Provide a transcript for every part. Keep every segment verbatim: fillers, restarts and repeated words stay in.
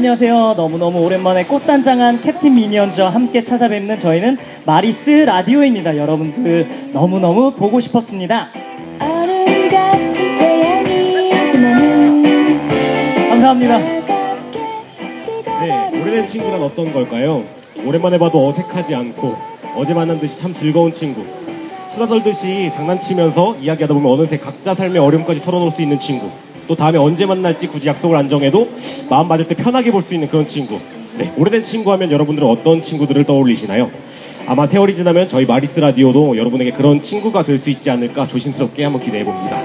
안녕하세요. 너무너무 오랜만에 꽃단장한 캡틴 미니언즈와 함께 찾아뵙는 저희는 마리스 라디오입니다. 여러분들 너무너무 보고 싶었습니다. 감사합니다. 네, 오래된 친구란 어떤 걸까요? 오랜만에 봐도 어색하지 않고 어제 만난 듯이 참 즐거운 친구, 수다 떨듯이 장난치면서 이야기하다 보면 어느새 각자 삶의 어려움까지 털어놓을 수 있는 친구, 또 다음에 언제 만날지 굳이 약속을 안 정해도 마음 맞을 때 편하게 볼 수 있는 그런 친구. 네, 오래된 친구 하면 여러분들은 어떤 친구들을 떠올리시나요? 아마 세월이 지나면 저희 마리스 라디오도 여러분에게 그런 친구가 될 수 있지 않을까 조심스럽게 한번 기대해봅니다.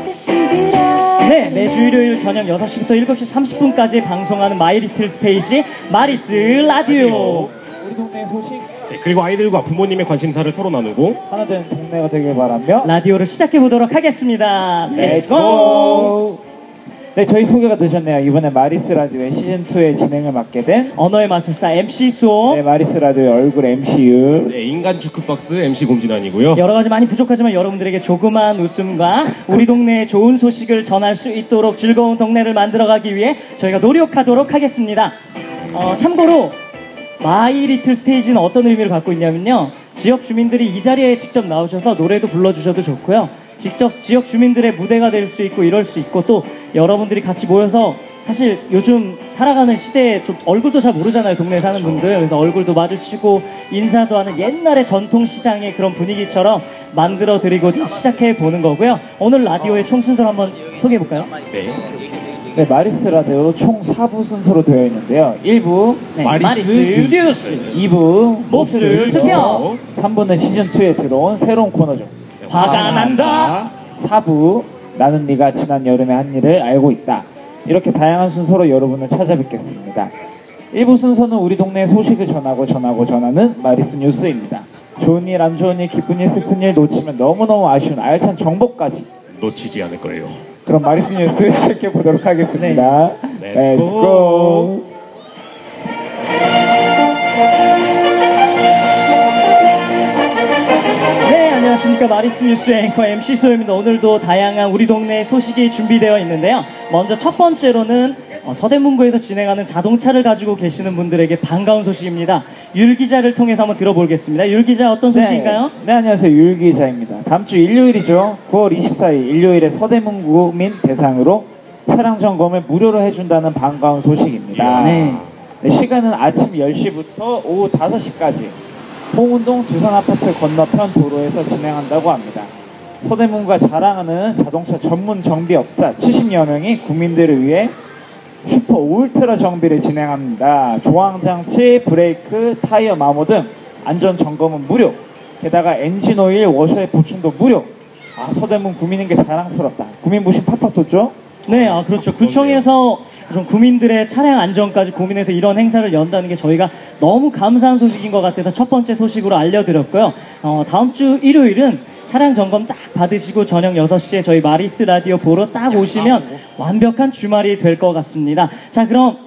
네, 매주 일요일 저녁 여섯 시부터 일곱 시 삼십 분까지 방송하는 마이리틀 스테이지 마리스 라디오. 우리 동네 소식, 네, 그리고 아이들과 부모님의 관심사를 서로 나누고 하나 되는 동네가 되길 바라며 라디오를 시작해보도록 하겠습니다. 렛츠고! 네, 저희 소개가 되셨네요. 이번에 마리스 라디오의 시즌이의 진행을 맡게 된 언어의 마술사 엠씨 수호. 네, 마리스 라디오의 얼굴 엠씨유. 네, 인간 주크박스 엠씨 곰진환이고요. 여러가지 많이 부족하지만 여러분들에게 조그마한 웃음과 우리 동네의 좋은 소식을 전할 수 있도록 즐거운 동네를 만들어가기 위해 저희가 노력하도록 하겠습니다. 어, 참고로 마이리틀 스테이지는 어떤 의미를 갖고 있냐면요, 지역 주민들이 이 자리에 직접 나오셔서 노래도 불러주셔도 좋고요, 직접 지역 주민들의 무대가 될 수 있고 이럴 수 있고, 또 여러분들이 같이 모여서 사실 요즘 살아가는 시대에 좀 얼굴도 잘 모르잖아요, 동네에 사는 분들. 그래서 얼굴도 마주치고 인사도 하는 옛날의 전통시장의 그런 분위기처럼 만들어 드리고 시작해 보는 거고요. 오늘 라디오의 총 순서를 한번 소개해 볼까요? 네. 네, 마리스 라디오 총 사 부 순서로 되어 있는데요. 일 부 네, 마리스 마리스 뉴스. 뉴스. 이 부 몹쓸 투표. 삼 부는 시즌이에 들어온 새로운 코너죠. 화가 난다. 사 부 나는 네가 지난 여름의 한 일을 알고 있다. 이렇게 다양한 순서로 여러분을 찾아뵙겠습니다. 일 부 순서는 우리 동네의 소식을 전하고 전하고 전하는 마리스 뉴스입니다. 좋은 일, 안 좋은 일, 기쁜 일, 슬픈 일 놓치면 너무너무 아쉬운 알찬 정보까지 놓치지 않을 거예요. 그럼 마리스 뉴스 시작해 보도록 하겠습니다. 네. Let's Let's go. 네, 안녕하십니까. 마리스 뉴스 앵커 엠씨 소입니다. 오늘도 다양한 우리 동네 소식이 준비되어 있는데요. 먼저 첫 번째로는 어, 서대문구에서 진행하는 자동차를 가지고 계시는 분들에게 반가운 소식입니다. 율 기자를 통해서 한번 들어보겠습니다. 율 기자, 어떤 소식인가요? 네, 네, 안녕하세요. 율 기자입니다. 다음 주 일요일이죠. 구월 이십사일 일요일에 서대문구민 대상으로 차량 점검을 무료로 해준다는 반가운 소식입니다. 네. 네, 시간은 아침 열 시부터 오후 다섯 시까지 홍은동 두산아파트 건너편 도로에서 진행한다고 합니다. 서대문구가 자랑하는 자동차 전문 정비업자 칠십여 명이 국민들을 위해 슈퍼 울트라 정비를 진행합니다. 조항장치, 브레이크, 타이어 마모 등 안전 점검은 무료. 게다가 엔진 오일, 워셔의 보충도 무료. 아, 서대문 구민인 게 자랑스럽다. 구민 부심 팍팍 돋죠? 네, 아, 그렇죠. 구청에서 좀 국민들의 차량 안전까지 고민해서 이런 행사를 연다는 게 저희가 너무 감사한 소식인 것 같아서 첫 번째 소식으로 알려드렸고요. 어, 다음 주 일요일은 차량 점검 딱 받으시고 저녁 여섯 시에 저희 마리스 라디오 보러 딱 오시면 완벽한 주말이 될 것 같습니다. 자, 그럼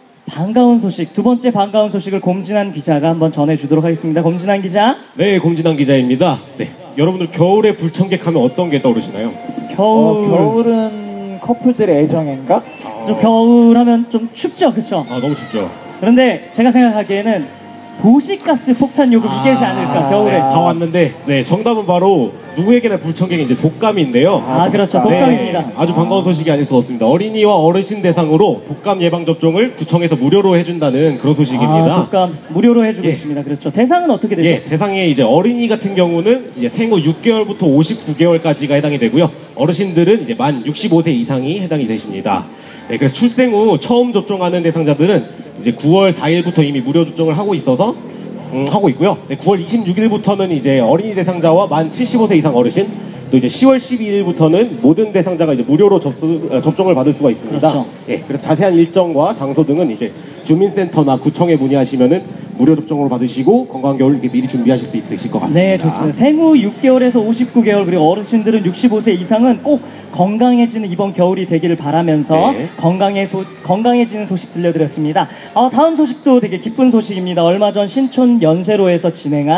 반가운 소식, 두 번째 반가운 소식을 곰진환 기자가 한번 전해주도록 하겠습니다. 곰진환 기자. 네, 곰진환 기자입니다. 네, 여러분들 겨울에 불청객하면 어떤 게 떠오르시나요? 겨울. 어, 겨울은 커플들의 애정인가? 좀 겨울 하면 좀 춥죠, 그쵸? 아, 너무 춥죠. 그런데 제가 생각하기에는 도시가스 폭탄 요금 이게지 않을까, 겨울에. 네, 다 왔는데, 네, 정답은 바로 누구에게나 불청객이 이제 독감인데요. 아, 그렇죠. 네. 독감입니다. 네, 아주 반가운 소식이 아닐 수 없습니다. 어린이와 어르신 대상으로 독감 예방 접종을 구청에서 무료로 해준다는 그런 소식입니다. 아, 독감 무료로 해주고 예. 있습니다. 그렇죠. 대상은 어떻게 되죠? 예, 대상에 이제 어린이 같은 경우는 이제 생후 육 개월부터 오십구 개월까지가 해당이 되고요. 어르신들은 이제 만 육십오 세 이상이 해당이 되십니다. 네, 그래서 출생 후 처음 접종하는 대상자들은 이제 구월 사일부터 이미 무료 접종을 하고 있어서 음, 하고 있고요. 네, 구월 이십육일부터는 이제 어린이 대상자와 만 칠십오 세 이상 어르신, 또 이제 시월 십이일부터는 모든 대상자가 이제 무료로 접수, 어, 접종을 받을 수가 있습니다. 그렇죠. 예, 그래서 자세한 일정과 장소 등은 이제 주민센터나 구청에 문의하시면은 무료 접종을 받으시고 건강한 겨울 이렇게 미리 준비하실 수 있으실 것 같습니다. 네, 좋습니다. 생후 육 개월에서 오십구 개월, 그리고 어르신들은 육십오 세 이상은 꼭 건강해지는 이번 겨울이 되기를 바라면서 네. 건강해 소, 건강해지는 소식 들려드렸습니다. 어, 다음 소식도 되게 기쁜 소식입니다. 얼마 전 신촌 연세로에서 진행한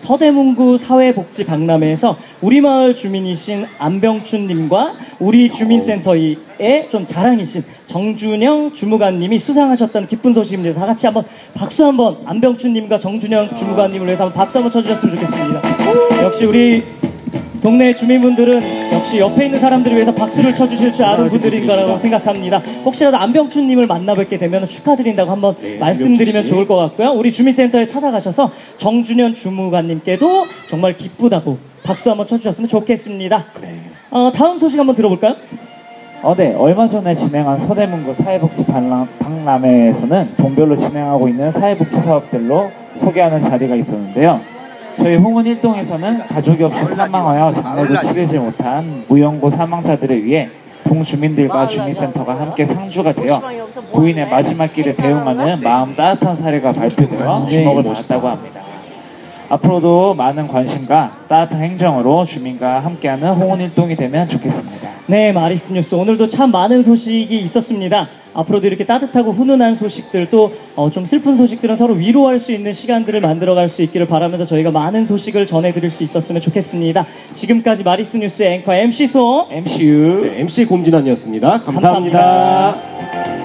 서대문구 사회복지박람회에서 우리 마을 주민이신 안병춘님과 우리 주민센터의 좀 자랑이신 정준영 주무관님이 수상하셨다는 기쁜 소식입니다. 다 같이 한번 박수 한번 안병춘님과 정준영 주무관님을 위해서 한번 박수 한번 쳐주셨으면 좋겠습니다. 역시 우리 동네 주민분들은 역시 옆에 있는 사람들을 위해서 박수를 쳐주실 줄 아는 분들인 거라고 생각합니다. 혹시라도 안병춘님을 만나뵙게 되면 축하드린다고 한번 네, 말씀드리면 좋을 것 같고요. 우리 주민센터에 찾아가셔서 정준현 주무관님께도 정말 기쁘다고 박수 한번 쳐주셨으면 좋겠습니다. 어, 다음 소식 한번 들어볼까요? 어, 네. 얼마 전에 진행한 서대문구 사회복지 박람- 박람회에서는 동별로 진행하고 있는 사회복지 사업들로 소개하는 자리가 있었는데요. 저희 홍은 일동에서는 가족이 없이 사망하여 장례도 치르지 못한 무연고 사망자들을 위해 동주민들과 주민센터가 함께 상주가 되어 부인의 마지막 길을 대응하는 마음 따뜻한 사례가 발표되어 주목을 받았다고 합니다. 앞으로도 많은 관심과 따뜻한 행정으로 주민과 함께하는 홍은 일동이 되면 좋겠습니다. 네, 마리스 뉴스 오늘도 참 많은 소식이 있었습니다. 앞으로도 이렇게 따뜻하고 훈훈한 소식들 또 어, 좀 슬픈 소식들은 서로 위로할 수 있는 시간들을 만들어갈 수 있기를 바라면서 저희가 많은 소식을 전해드릴 수 있었으면 좋겠습니다. 지금까지 마리스 뉴스 앵커 엠씨 소 엠씨유 네, 엠씨 곰진환이었습니다. 감사합니다. 감사합니다.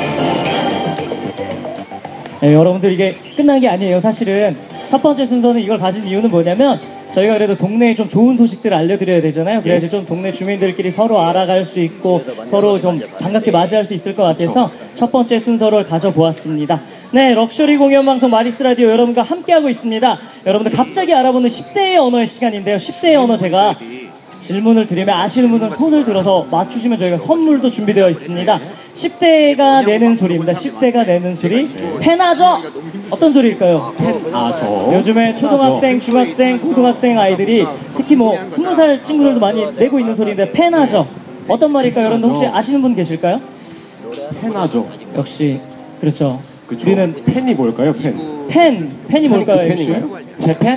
네, 여러분들 이게 끝난 게 아니에요. 사실은 첫 번째 순서는 이걸 가진 이유는 뭐냐면 저희가 그래도 동네에 좀 좋은 소식들을 알려드려야 되잖아요. 그래야지 좀 동네 주민들끼리 서로 알아갈 수 있고 서로 좀 반갑게 맞이할 수 있을 것 같아서 첫 번째 순서를 가져보았습니다. 네, 럭셔리 공연방송 마리스 라디오 여러분과 함께하고 있습니다. 여러분들 갑자기 알아보는 십 대의 언어의 시간인데요. 십 대의 언어 제가 질문을 드리면 아시는 분은 손을 들어서 맞추시면 저희가 선물도 준비되어 있습니다. 십 대가 내는 소리입니다. 십 대가 내는 소리. 페나저! 어떤 소리일까요? 아, 저. 요즘에 초등학생, 중학생, 고등학생 아이들이 특히 뭐 스무 살 친구들도 많이 내고 있는 소리인데 페나저. 어떤 말일까요? 여러분 혹시 아시는 분 계실까요? 펜하죠. 역시 그렇죠. 그쵸. 우리는 펜이 뭘까요? 펜. 펜, 펜이 뭘까요? 그 펜인가요? 제 펜?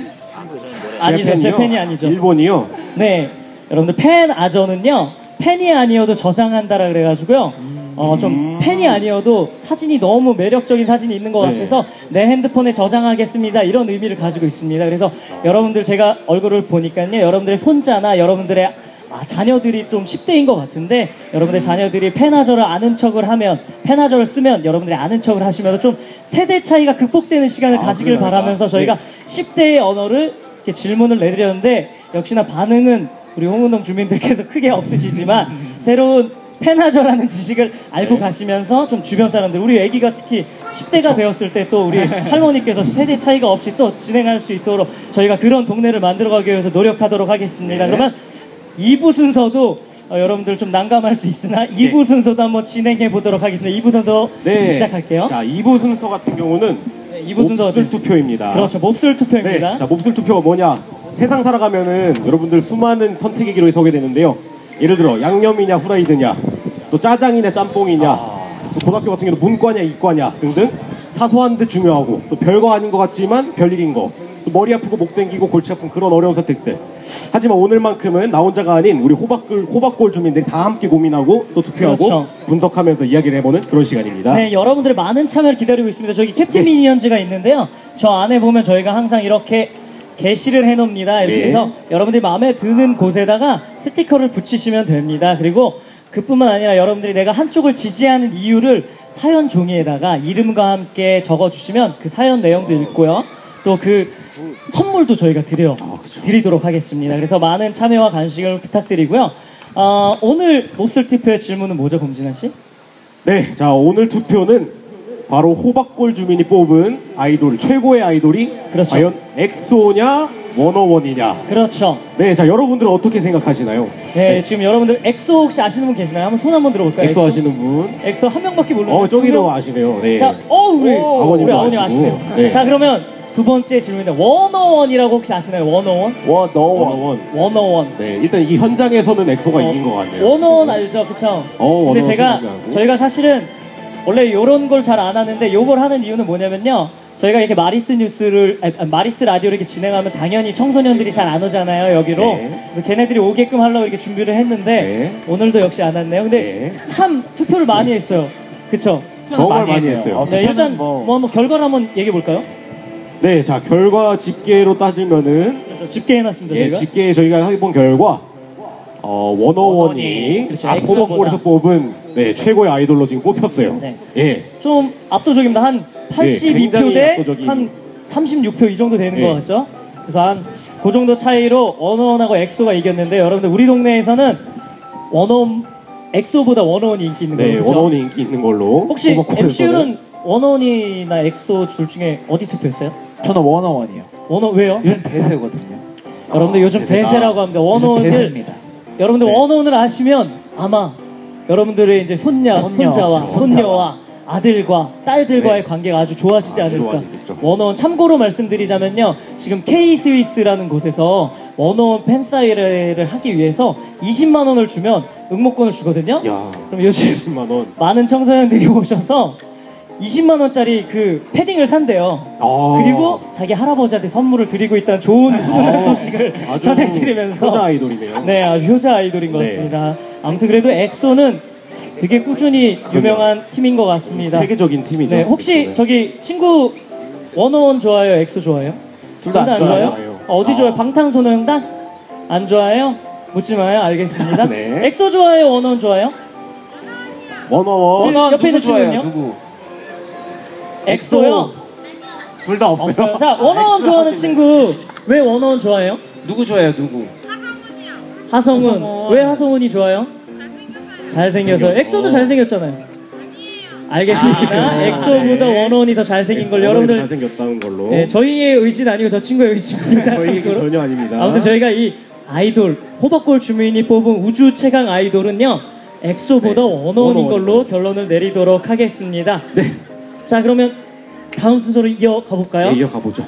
아니죠, 제 펜이요? 펜이 아니죠. 일본이요? 네, 여러분들 펜 아저는요 펜이 아니어도 저장한다라 그래가지고요 어, 좀 펜이 아니어도 사진이 너무 매력적인 사진이 있는 것 네. 같아서 내 핸드폰에 저장하겠습니다 이런 의미를 가지고 있습니다. 그래서 여러분들 제가 얼굴을 보니까요 여러분들의 손자나 여러분들의 아, 자녀들이 좀 십 대인 것 같은데 여러분들 자녀들이 펜아저를 아는 척을 하면 펜아저를 쓰면 여러분들이 아는 척을 하시면 좀 세대 차이가 극복되는 시간을 아, 가지길 그래요? 바라면서 저희가 네. 십 대의 언어를 이렇게 질문을 내드렸는데 역시나 반응은 우리 홍은동 주민들께서 크게 없으시지만 새로운 페나저라는 지식을 알고 네. 가시면서 좀 주변 사람들 우리 애기가 특히 십 대가 되었을 때 또 우리 할머니께서 세대 차이가 없이 또 진행할 수 있도록 저희가 그런 동네를 만들어가기 위해서 노력하도록 하겠습니다. 네. 그러면 이 부 순서도 어, 여러분들 좀 난감할 수 있으나 이 부 순서도 한번 진행해 보도록 하겠습니다. 이 부 순서 네. 시작할게요. 자, 이 부 순서 같은 경우는 네, 이 부 순서 몹쓸 투표입니다. 그렇죠. 몹쓸 투표입니다. 네, 자, 몹쓸 투표가 뭐냐? 세상 살아가면은 여러분들 수많은 선택의 기로에 서게 되는데요. 예를 들어 양념이냐 후라이드냐, 또 짜장이냐 짬뽕이냐, 또 고등학교 같은 경우는 문과냐 이과냐 등등 사소한 듯 중요하고 또 별거 아닌 것 같지만 별일인 거, 또 머리 아프고 목 땡기고 골치 아픈 그런 어려운 선택들. 하지만 오늘만큼은 나 혼자가 아닌 우리 호박골, 호박골 주민들이 다 함께 고민하고 또 투표하고 그렇죠. 분석하면서 이야기를 해보는 그런 시간입니다. 네, 여러분들의 많은 참여를 기다리고 있습니다. 저기 캡틴 네. 미니언즈가 있는데요. 저 안에 보면 저희가 항상 이렇게 게시를 해놓습니다. 이렇게 네. 해서 여러분들이 마음에 드는 곳에다가 스티커를 붙이시면 됩니다. 그리고 그뿐만 아니라 여러분들이 내가 한쪽을 지지하는 이유를 사연 종이에다가 이름과 함께 적어주시면 그 사연 내용도 읽고요. 또 그 선물도 저희가 드려, 드리도록 하겠습니다. 그래서 많은 참여와 관심을 부탁드리고요. 어, 오늘 몹쓸 투표의 질문은 뭐죠, 검진환 씨? 네, 자 오늘 투표는 바로 호박골 주민이 뽑은 아이돌 최고의 아이돌이 그렇죠. 과연 엑소냐 워너원이냐. 그렇죠. 네, 자 여러분들은 어떻게 생각하시나요? 네, 지금 여러분들 엑소 혹시 아시는 분 계시나요? 한번 손 한번 들어볼까요? 엑소 아시는 분? 엑소 한 명밖에 모르는데. 어 저기도 두 명? 아시네요. 네. 자, 어 우리 오, 아버님도 우리 아버님 아시고. 아시네요. 네. 자, 그러면 두 번째 질문인데 워너원이라고 혹시 아시나요? 워너원? 워너원 워너원. 워너원. 네, 일단 이 현장에서는 엑소가 이긴 것 같네요. 워너원 알죠, 그쵸? 어, 근데 워너원 제가 생각나고. 저희가 사실은 원래 이런 걸 잘 안 하는데 요걸 하는 이유는 뭐냐면요. 저희가 이렇게 마리스 뉴스를 아니, 아니, 마리스 라디오를 이렇게 진행하면 당연히 청소년들이 잘 안 오잖아요, 여기로. 네. 그래서 걔네들이 오게끔 하려고 이렇게 준비를 했는데 네. 오늘도 역시 안 왔네요. 근데 네. 참 투표를 많이 했어요. 그쵸? 정말 많이 했어요. 어, 네, 투표는 일단 뭐- 뭐 한번 결과를 한번 얘기해 볼까요? 네, 자 결과 집계로 따지면은 그래서 집계해놨습니다. 예, 저희가. 집계 저희가 해본 결과 어, 원어원이 그렇죠. 호박골에서 엑소보다. 뽑은 네, 최고의 아이돌로 지금 뽑혔어요. 네. 예, 좀 압도적입니다. 한 팔십이 표 굉장히 대 압도적인. 한 삼십육 표 이 정도 되는 네. 것 같죠? 그래서 한 그 정도 차이로 원어원하고 엑소가 이겼는데 여러분들 우리 동네에서는 원어원 엑소보다 원어원이 인기 있는 거예요. 네, 그렇죠? 원어원이 인기 있는 걸로. 혹시 호박골에서는. 엠씨유는 원어원이나 엑소 둘 중에 어디 투표했어요? 저는 원어원이요. 원어 왜요? 요즘 대세거든요. 여러분들 요즘 대세다. 대세라고 합니다. 요즘 원어원을 대세입니다. 여러분들 네. 원어원을 아시면 아마 여러분들의 이제 손녀, 손녀, 손자와 그렇죠. 손녀와 아들과 딸들과의 네. 관계가 아주 좋아지지 아주 않을까. 좋아지겠죠. 원어원 참고로 말씀드리자면요. 지금 K-스위스라는 곳에서 원어원 팬사인회를 하기 위해서 이십만 원을 주면 응모권을 주거든요. 야, 그럼 요즘 이십만 원. 많은 청소년들이 오셔서 이십만 원짜리 그 패딩을 산대요. 아. 그리고 자기 할아버지한테 선물을 드리고 있다는 좋은 훈훈한 소식을 아, 아주 전해드리면서 효자 아이돌이네요. 네, 아주 효자 아이돌인 것 네. 같습니다. 아무튼 그래도 엑소는 되게 꾸준히 유명한 팀인 것 같습니다. 세계적인 팀이죠. 네, 혹시 엑소는. 저기 친구 원어원 좋아요? 엑소 좋아해요? 둘다안 둘 다 안 좋아요. 좋아요? 어, 어디 좋아요? 방탄소년단? 안 좋아해요? 묻지 마요. 알겠습니다. 네. 엑소 좋아해요? 원어원 좋아해요? 원어원. 원어원 옆에 있는 누구 좋아해요? 친구는요? 누구? 엑소요? 둘 다 없어요. 없어요. 자, 원어원 좋아하는 친구 왜 원어원 좋아해요? 누구 좋아해요? 누구? 하성운. 하성운. 왜 하성운이 좋아요? 잘생겨서. 잘생겨서. 엑소도 잘생겼잖아요. 알겠습니다. 아, 엑소보다 네. 원어원이 더 잘생긴 걸 원어원이 여러분들. 잘생겼다는 걸로. 네, 저희의 의지는 아니고 저 친구의 의지입니다. 저희 얘기 참고로. 전혀 아닙니다. 아무튼 저희가 이 아이돌 호박골 주민이 뽑은 우주 최강 아이돌은요 엑소보다 네, 원어원인 원어원인 걸로 걸로. 결론을 내리도록 하겠습니다. 네. 자 그러면 다음 순서로 이어가 볼까요? 네, 이어가 보죠.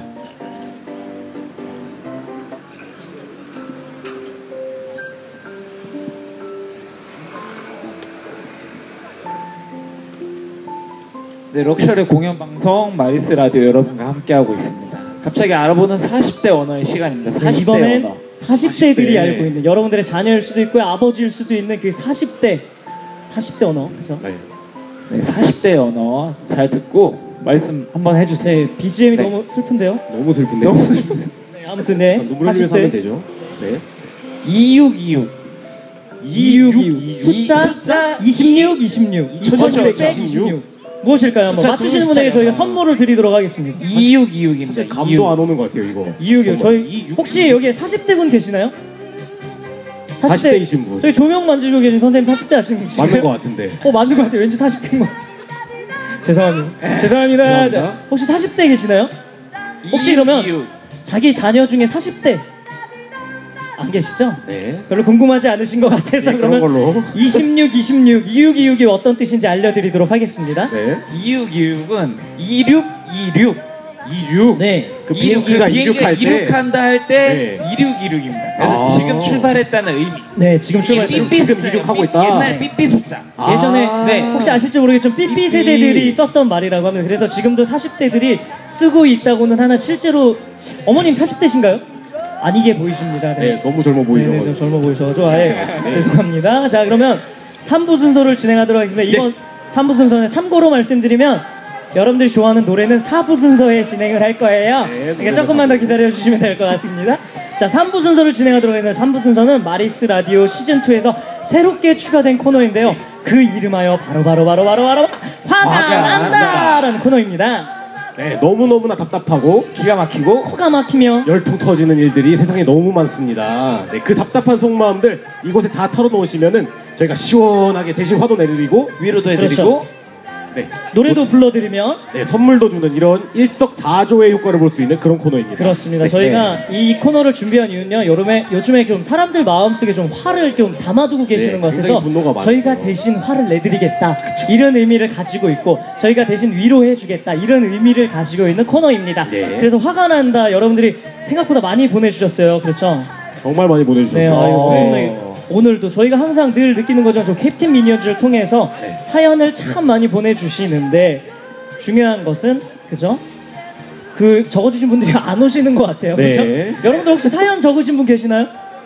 네, 럭셔리 공연 방송 마리스 라디오 여러분과 함께하고 있습니다. 갑자기 알아보는 사십 대 언어의 시간입니다. 네, 사십 대 이번엔 언어. 사십 대들이 사십 대. 알고 있는 여러분들의 자녀일 수도 있고요 아버지일 수도 있는 그 사십 대 사십 대 언어 그죠? 네. 네, 사십 대 언어 잘 듣고 말씀 한번 해주세요. 네 비지엠이 네. 너무 슬픈데요? 너무 슬픈데요. 너무 슬픈데. 네 아무튼 네 눈물 흘리면서 사십 대 하면 되죠. 네. 이육이육. 이육이육 숫자, 숫자 이십육, 이십육 이천육백이십육 무엇일까요? 한번 숫자 맞추시는 두 분에게 저희가 숫자예요. 선물을 드리도록 하겠습니다. 이육이육입니다. 감도 안 오는 것 같아요, 이거. 이육이요. 저희 이육. 혹시 여기에 사십 대 분 계시나요? 사십 대이신 분. 저희 조명 만지고 계신 선생님 사십 대 하시는 분이세요? 맞는 것 같은데. 어 맞는 것 같아요. 왠지 사십 대인 것 같아요. 죄송합니다. 죄송합니다. 죄송합니다. 자, 혹시 사십 대 계시나요? 혹시 그러면 이육이육. 자기 자녀 중에 사십 대 안 계시죠? 네. 별로 궁금하지 않으신 것 같아서 네, 그러면 그런 걸로. 이십육, 이십육, 이육이육이 어떤 뜻인지 알려드리도록 하겠습니다. 네. 이육이육은 이육이육. 이육. 네. 그 비행기가 이륙할 때. 이륙한다 할 때 네. 이륙이륙입니다. 그래서 아. 지금 출발했다는 의미. 네, 지금 출발. 삐삐 삐삐 지금 숫자예요. 이륙하고 삐- 있다. 옛날 삐삐 숫자. 아. 예전에 네. 혹시 아실지 모르겠지만 삐삐 삐삐. 세대들이 썼던 말이라고 합니다. 그래서 지금도 사십 대들이 쓰고 있다고는 하나 실제로 어머님 사십 대신가요? 아니게 보이십니다. 네. 네, 너무 젊어 보이죠. 네, 좀 젊어 보이셔서 아예 죄송합니다. 자 그러면 삼 부 순서를 진행하도록 하겠습니다. 이번 삼 부 순서는 참고로 말씀드리면 여러분들이 좋아하는 노래는 사 부 순서에 진행을 할 거예요. 네, 그러니까 노래는 조금만 더 사 부. 기다려 주시면 될 것 같습니다. 자 삼 부 순서를 진행하도록 하겠습니다. 삼 부 순서는 마리스 라디오 시즌이에서 새롭게 추가된 코너인데요. 그 이름하여 바로 바로 바로 바로 바로 화가 화가 난다라는 코너입니다. 네, 너무너무나 답답하고 기가 막히고 코가 막히며 열통 터지는 일들이 세상에 너무 많습니다. 네, 그 답답한 속마음들 이곳에 다 털어놓으시면은 저희가 시원하게 대신 화도 내드리고 위로도 그렇죠. 해드리고 네, 노래도 불러드리며 네, 선물도 주는 이런 일석사조의 효과를 볼 수 있는 그런 코너입니다. 그렇습니다. 네. 저희가 이 코너를 준비한 이유는요. 요즘에 요즘에 좀 사람들 마음속에 좀 화를 좀 담아두고 계시는 네, 것 굉장히 같아서 분노가 많죠. 저희가 대신 화를 내드리겠다 이런 의미를 가지고 있고 저희가 대신 위로해주겠다 이런 의미를 가지고 있는 코너입니다. 네. 그래서 화가 난다 여러분들이 생각보다 많이 보내주셨어요. 그렇죠? 정말 많이 보내주셔서 네, 아유, 어. 엄청나게. 오늘도 저희가 항상 늘 느끼는 거죠. 저 캡틴 미니언즈를 통해서 네. 사연을 참 많이 보내주시는데 중요한 것은 그죠? 그 적어주신 분들이 안 오시는 것 같아요. 네. 그렇죠? 여러분들 혹시 사연 적으신 분 계시나요?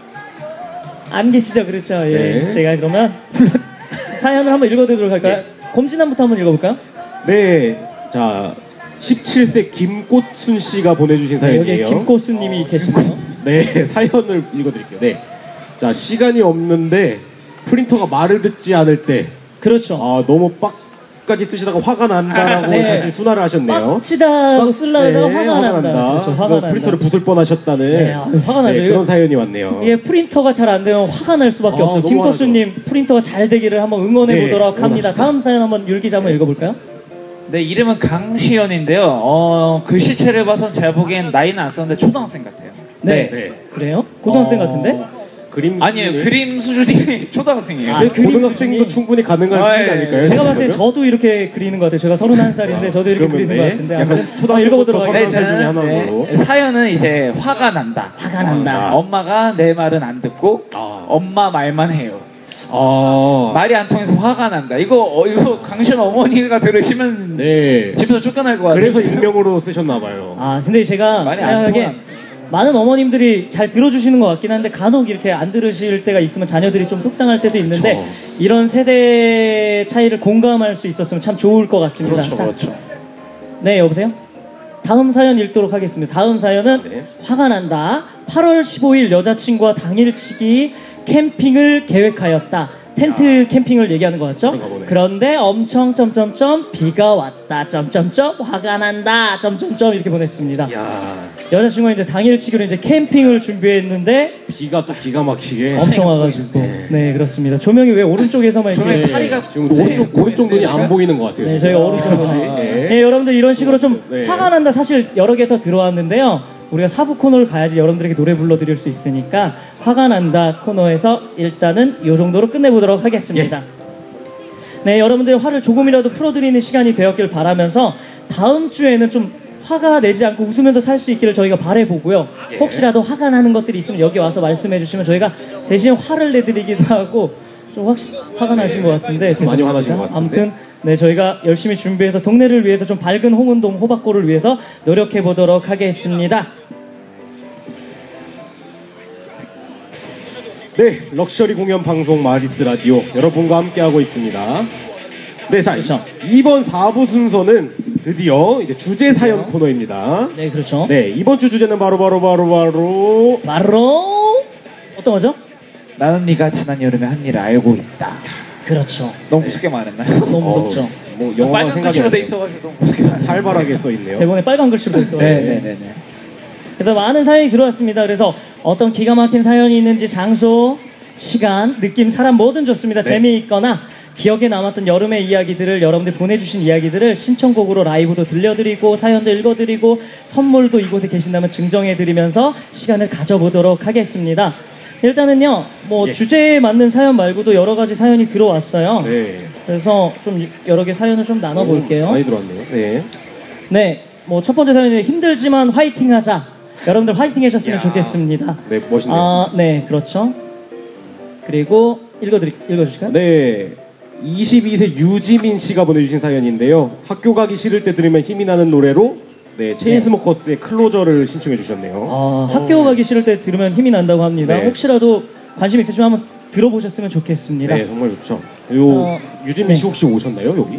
안 계시죠? 그렇죠? 예. 네. 제가 그러면 사연을 한번 읽어드리도록 할까요? 곰진함부터 한번 읽어볼까요? 네, 자 십칠 세 김꽃순 씨가 보내주신 네, 여기 사연이에요. 김고수님이 계시네요. 네, 사연을 읽어드릴게요. 네. 자, 시간이 없는데 프린터가 말을 듣지 않을 때, 그렇죠. 아, 너무 빡까지 쓰시다가 화가 난다라고 네. 다시 순화를 하셨네요. 빡치다고 쓰려다가 네, 화가 난다. 그렇죠, 화가 그거 난다. 프린터를 부술 뻔하셨다는 네, 아, 화가 나죠. 네, 이거- 그런 사연이 왔네요. 예, 프린터가 잘 안 되면 화가 날 수밖에 아, 없죠. 너무 김코스님 프린터가 잘 되기를 한번 응원해 네, 보도록 합니다. 응원합시다. 다음 사연 한번 율기자 한번 읽어볼까요? 네, 이름은 강시연인데요. 어, 글씨체를 봐선 제가 보기엔 나이는 안 썼는데 초등학생 같아요. 네. 네. 그래요? 고등학생 어, 같은데? 그림 아니에요, 수준이- 그림 수준이 초등학생이에요. 아, 네, 그림 고등학생도 수준이- 충분히 가능한 아, 수준이 예, 아닐까요? 제가 봤을 땐 그러면? 저도 이렇게 그리는 것 같아요. 제가 서른한 살인데 저도 이렇게 그러면 그리는 네. 것 같은데. 약간 아무튼 초등학생부터 읽어보도록 서른한 하겠습니다. 살 중에 하나로. 네, 사연은 이제 화가 난다. 화가 난다. 엄마가 내 말은 안 듣고 아. 엄마 말만 해요. 아, 말이 안 통해서 화가 난다. 이거 어, 이거 강시연 어머니가 들으시면 네. 집에서 쫓겨날 것 같아요. 그래서 익명으로 쓰셨나봐요. 아, 근데 제가 많이 안 생각하기에 통한. 많은 어머님들이 잘 들어주시는 것 같긴 한데 간혹 이렇게 안 들으실 때가 있으면 자녀들이 좀 속상할 때도 있는데 그쵸. 이런 세대 차이를 공감할 수 있었으면 참 좋을 것 같습니다. 그렇죠, 자, 그렇죠. 네, 여보세요? 다음 사연 읽도록 하겠습니다. 다음 사연은 네. 화가 난다. 팔월 십오일 여자친구와 당일치기 캠핑을 계획하였다. 텐트 캠핑을 얘기하는 것 같죠? 그런가 보네. 그런데 엄청 점점점 비가 왔다. 점점점 화가 난다. 점점점 이렇게 보냈습니다. 야, 여자친구가 이제 당일치기로 이제 캠핑을 준비했는데 비가 또 기가 막히게. 엄청 와가지고 네 그렇습니다. 조명이 왜 오른쪽에서만 조명이 이렇게 파리가 지금 오른쪽, 오른쪽 눈이 안 보이는 것 같아요. 네, 지금. 저희가 오른쪽으로. 네. 네, 여러분들 이런 식으로 좀 네. 화가 난다 사실 여러 개 더 들어왔는데요. 우리가 사부 코너를 가야지 여러분들에게 노래 불러드릴 수 있으니까 화가 난다 코너에서 일단은 이 정도로 끝내보도록 하겠습니다. 네, 여러분들 화를 조금이라도 풀어드리는 시간이 되었길 바라면서 다음 주에는 좀 화가 내지 않고 웃으면서 살 수 있기를 저희가 바라보고요. 혹시라도 화가 나는 것들이 있으면 여기 와서 말씀해 주시면 저희가 대신 화를 내드리기도 하고 좀 확, 화가 나신 것 같은데 많이 죄송합니다. 화나신 것 같은데. 아무튼 네, 저희가 열심히 준비해서 동네를 위해서 좀 밝은 홍은동 호박골을 위해서 노력해 보도록 하겠습니다. 네, 럭셔리 공연 방송 마리스 라디오 여러분과 함께하고 있습니다. 네, 자, 그렇죠. 이번 사 부 순서는 드디어 이제 주제 사연 코너입니다. 네, 그렇죠. 네, 이번 주 주제는 바로 바로 바로 바로 바로 어떤 거죠? 나는 네가 지난 여름에 한 일을 알고 있다. 그렇죠. 너무 무섭게 말했나요? 너무 무섭죠. 어우, 뭐 영어가 빨간 생각이 글씨로 안 돼 나요. 있어가지고 너무 무섭게 말했나요? 살벌하게 써 있네요. 대본에 빨간 글씨로 있어요. 네네네네. 그래서 많은 사연이 들어왔습니다. 그래서 어떤 기가 막힌 사연이 있는지 장소, 시간, 느낌, 사람 뭐든 좋습니다. 네. 재미있거나 기억에 남았던 여름의 이야기들을 여러분들 보내주신 이야기들을 신청곡으로 라이브도 들려드리고 사연도 읽어드리고 선물도 이곳에 계신다면 증정해드리면서 시간을 가져보도록 하겠습니다. 일단은요, 뭐 예. 주제에 맞는 사연 말고도 여러 가지 사연이 들어왔어요. 네. 그래서 좀 여러 개 사연을 좀 나눠볼게요. 많이 들어왔네요. 네. 네, 뭐 첫 번째 사연은 힘들지만 화이팅하자. 여러분들 화이팅 하셨으면 야. 좋겠습니다. 네, 멋있네요. 아, 네, 그렇죠. 그리고 읽어드리, 읽어주실까요? 네. 이십이 세 유지민 씨가 보내주신 사연인데요. 학교 가기 싫을 때 들으면 힘이 나는 노래로 네, 체인스모커스의 클로저를 신청해 주셨네요. 아, 학교 가기 싫을 때 들으면 힘이 난다고 합니다. 네. 혹시라도 관심 있으시면 한번 들어보셨으면 좋겠습니다. 네, 정말 좋죠. 요 어, 유지민 씨 네. 혹시 오셨나요, 여기?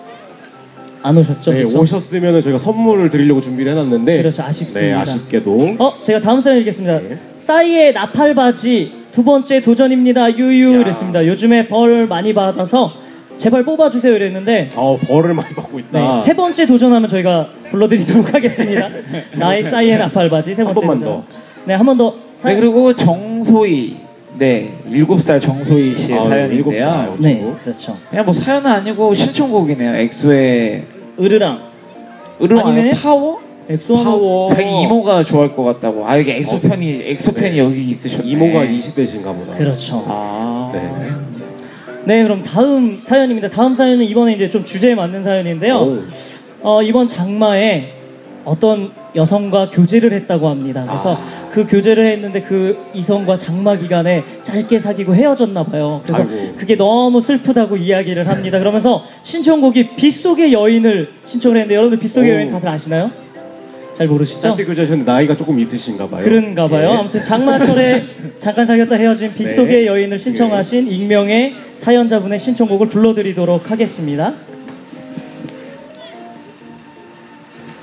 안 오셨죠? 네, 그렇죠? 오셨으면 저희가 선물을 드리려고 준비를 해놨는데 그렇죠, 아쉽습니다. 네, 아쉽게도 어, 제가 다음 사연 읽겠습니다. 네. 싸이의 나팔바지 두 번째 도전입니다. 유유 야. 이랬습니다. 요즘에 벌 많이 받아서 제발 뽑아주세요 이랬는데 아, 벌을 많이 받고 네, 있다. 세 번째 도전하면 저희가 불러드리도록 하겠습니다. 나의 싸이의 나팔바지 세 한 번째 번만 도전. 더. 네, 한 번 더. 네, 그리고 정소희. 네, 일곱 살 정소희 씨의 아, 일곱 살. 사연인데요. 네, 그렇죠. 그냥 뭐 사연은 아니고 신청곡이네요. 엑소의 으르랑 으르 아니네. 아니면 파워? 엑소 파워. 자기 이모가 좋아할 것 같다고. 아, 이게 엑소 팬이, 엑소 팬이 네. 여기 있으셨네. 이모가 이십 대신가 보다. 그렇죠. 아. 네. 네, 그럼 다음 사연입니다. 다음 사연은 이번에 이제 좀 주제에 맞는 사연인데요. 오. 어, 이번 장마에 어떤 여성과 교제를 했다고 합니다. 그래서 아. 그 교제를 했는데 그 이성과 장마 기간에 짧게 사귀고 헤어졌나 봐요. 그래서 아이고. 그게 너무 슬프다고 이야기를 합니다. 그러면서 신청곡이 빗속의 여인을 신청을 했는데 여러분들 빗속의 오. 여인 다들 아시나요? 잘 모르시죠? 짧게 교제하셨는데 나이가 조금 있으신가 봐요. 그런가 봐요. 네. 아무튼 장마철에 잠깐 사귀었다 헤어진 빗속의 네. 여인을 신청하신 익명의 사연자분의 신청곡을 불러드리도록 하겠습니다.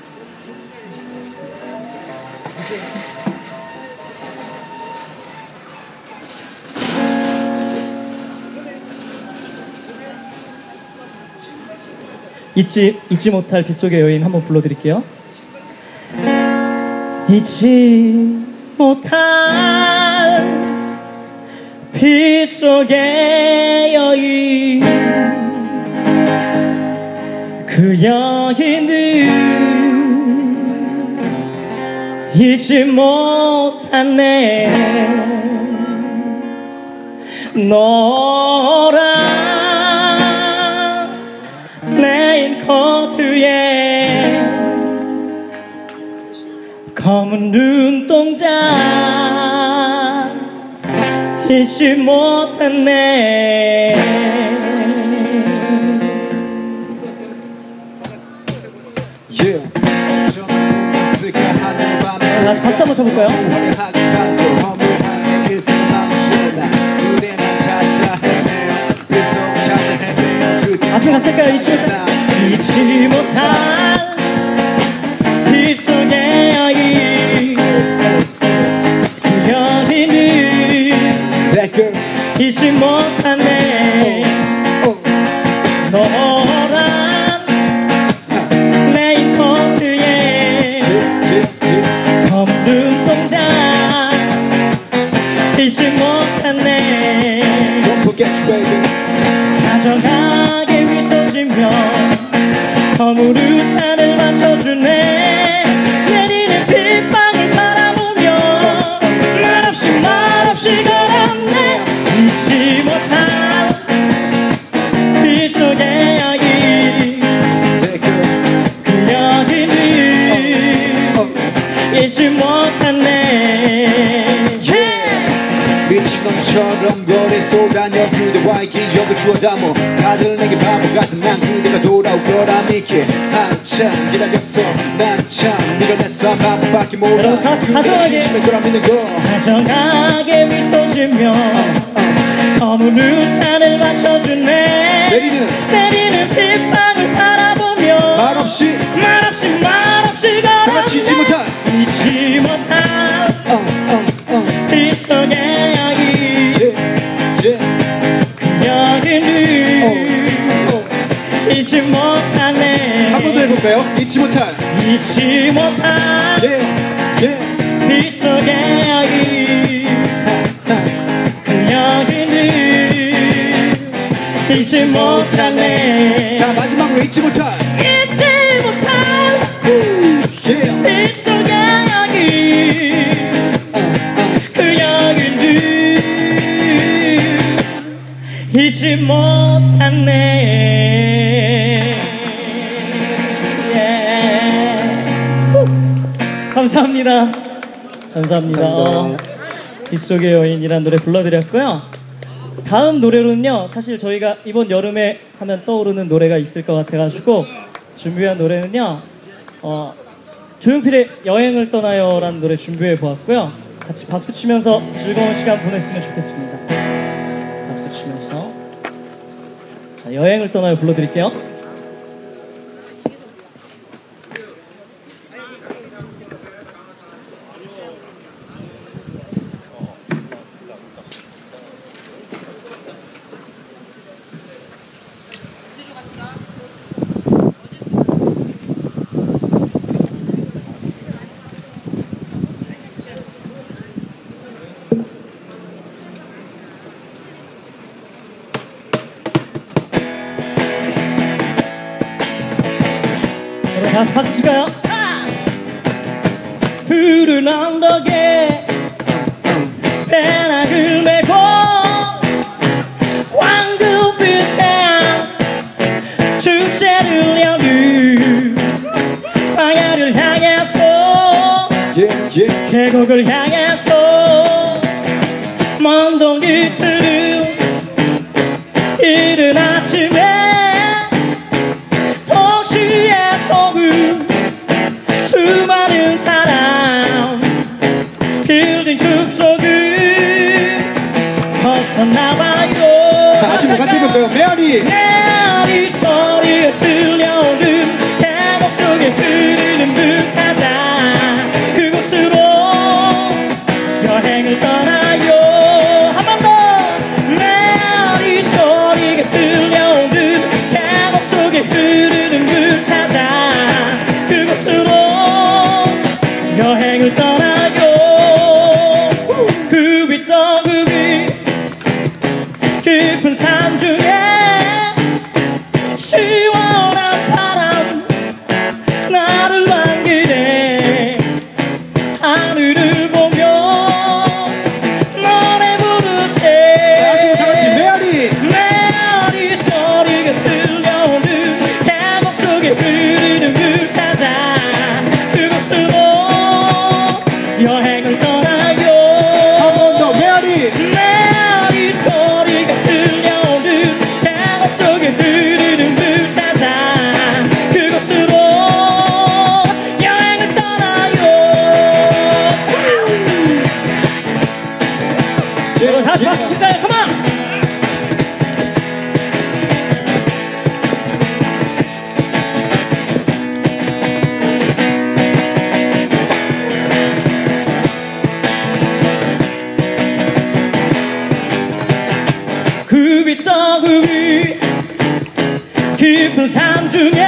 잊지, 잊지 못할 빗속의 여인 한번 불러드릴게요. 잊지 못할 빗속의 여인, 그 여인은 잊지 못하네. 너랑 레인코트에 검은 눈동자 잊지 못했네. 다시 박수 한번 쳐볼까요? 다시 갔을까요? 잊지 못할, 잊지 못할 빗속의 여인, 그 여인은 잊지 못하네. 너란 레인코트에 검은 눈동자 잊지 못하네. 다정하게 미소 지며 검은 우산을 맞춰주네. 내리는 빗방울 바라보며 말없이 말없이 걸었네. 잊지 못할 빗속의 여인, 그 여인은 잊지 못하네. 미친 놈처럼 거리 쏟아내 그대와의 기억을 주워 담어 다들 내게 바보 같은 난 그대가 돌아올 거라 믿기에 한참 기다렸어. 난 참 밀어냈어. 바보밖에 몰라. 여러분 다 그대 다정하게 진심일 거라 믿는 거. 다정하게 미소 지며 검은 우산을 맞춰주네. 내리는 내리는 빗방울 바라보며 말없이 말없이 말없이 다같이 잊지 걸었네. 못할 잊지 못할 어, 어, 어. 빗속의 여인, 예, 예. 그 여인은 어, 어. 잊지 못하네. 한 번 더 해볼까요? 잊지 못할 잊지 못할 예, 예. 빗속의 여인, 그 여인은 잊지 못하네. 자 마지막으로 잊지 못할 잊지 못할 예. 빗속의 여인, 그 여인은 잊지 못하네. 예. 후. 감사합니다. 감사합니다. 어, 빗속의 여인이라는 노래 불러드렸고요. 다음 노래로는요, 사실 저희가 이번 여름에 하면 떠오르는 노래가 있을 것 같아가지고 준비한 노래는요, 어, 조용필의 여행을 떠나요 라는 노래 준비해 보았고요. 같이 박수 치면서 즐거운 시간 보냈으면 좋겠습니다. 박수 치면서. 자, 여행을 떠나요 불러드릴게요. 자, 박수 칠까요? 푸른 언덕에 배낭을 메고 왕급빛 태양 축제를 여는 광야를 향해서 예, 예. 계곡을 향해서 먼 동기들은 이른 아침에 도시의 소금 수많은 사람 빌딩 숲속을 벗어나봐요. 자 다시 한번 같이 해볼까요? 메아리 메아리 소리가 들려오는 계곡 속에 흐르는 물 찾아 그곳으로 여행을 떠나요. 한 번 더. 메아리 소리가 들려오는 계곡 속에 흐르는 깊은 산 중에 시원한 바람 나를 반기네. 하늘을 보며 노래 부르세. 다시 다같이 메아리. 메아리 소리가 들려오는 계곡 속에 흐르는 물 찾아 그곳으로 여행을 떠나요. 한 번 더 메아리. 메아리 소리가 들려오는 계곡 속에 흐르는 물 찾아 그곳으로 여행을 떠나요. 여러분 다시 박수 칠까요? 컴온! 굽이 떠굽이 깊은 산 중에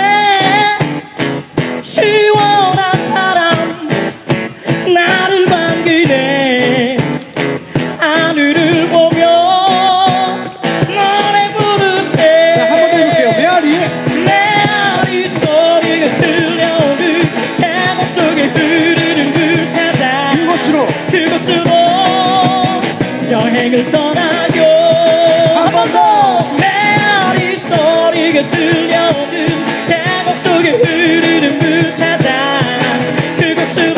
시원한 바람 나를 반기네. 하늘을 보며 노래 부르세. 자, 한 번 더 해볼게요. 메아리. 메아리 소리가 들려오는 계곡 속에 흐르는 물 찾아 그곳으로. 그곳으로 여행을 떠나요. 한 번 더. 메아리 소리가 들려오는 계곡 속에 흐르는 물 찾아 그곳으로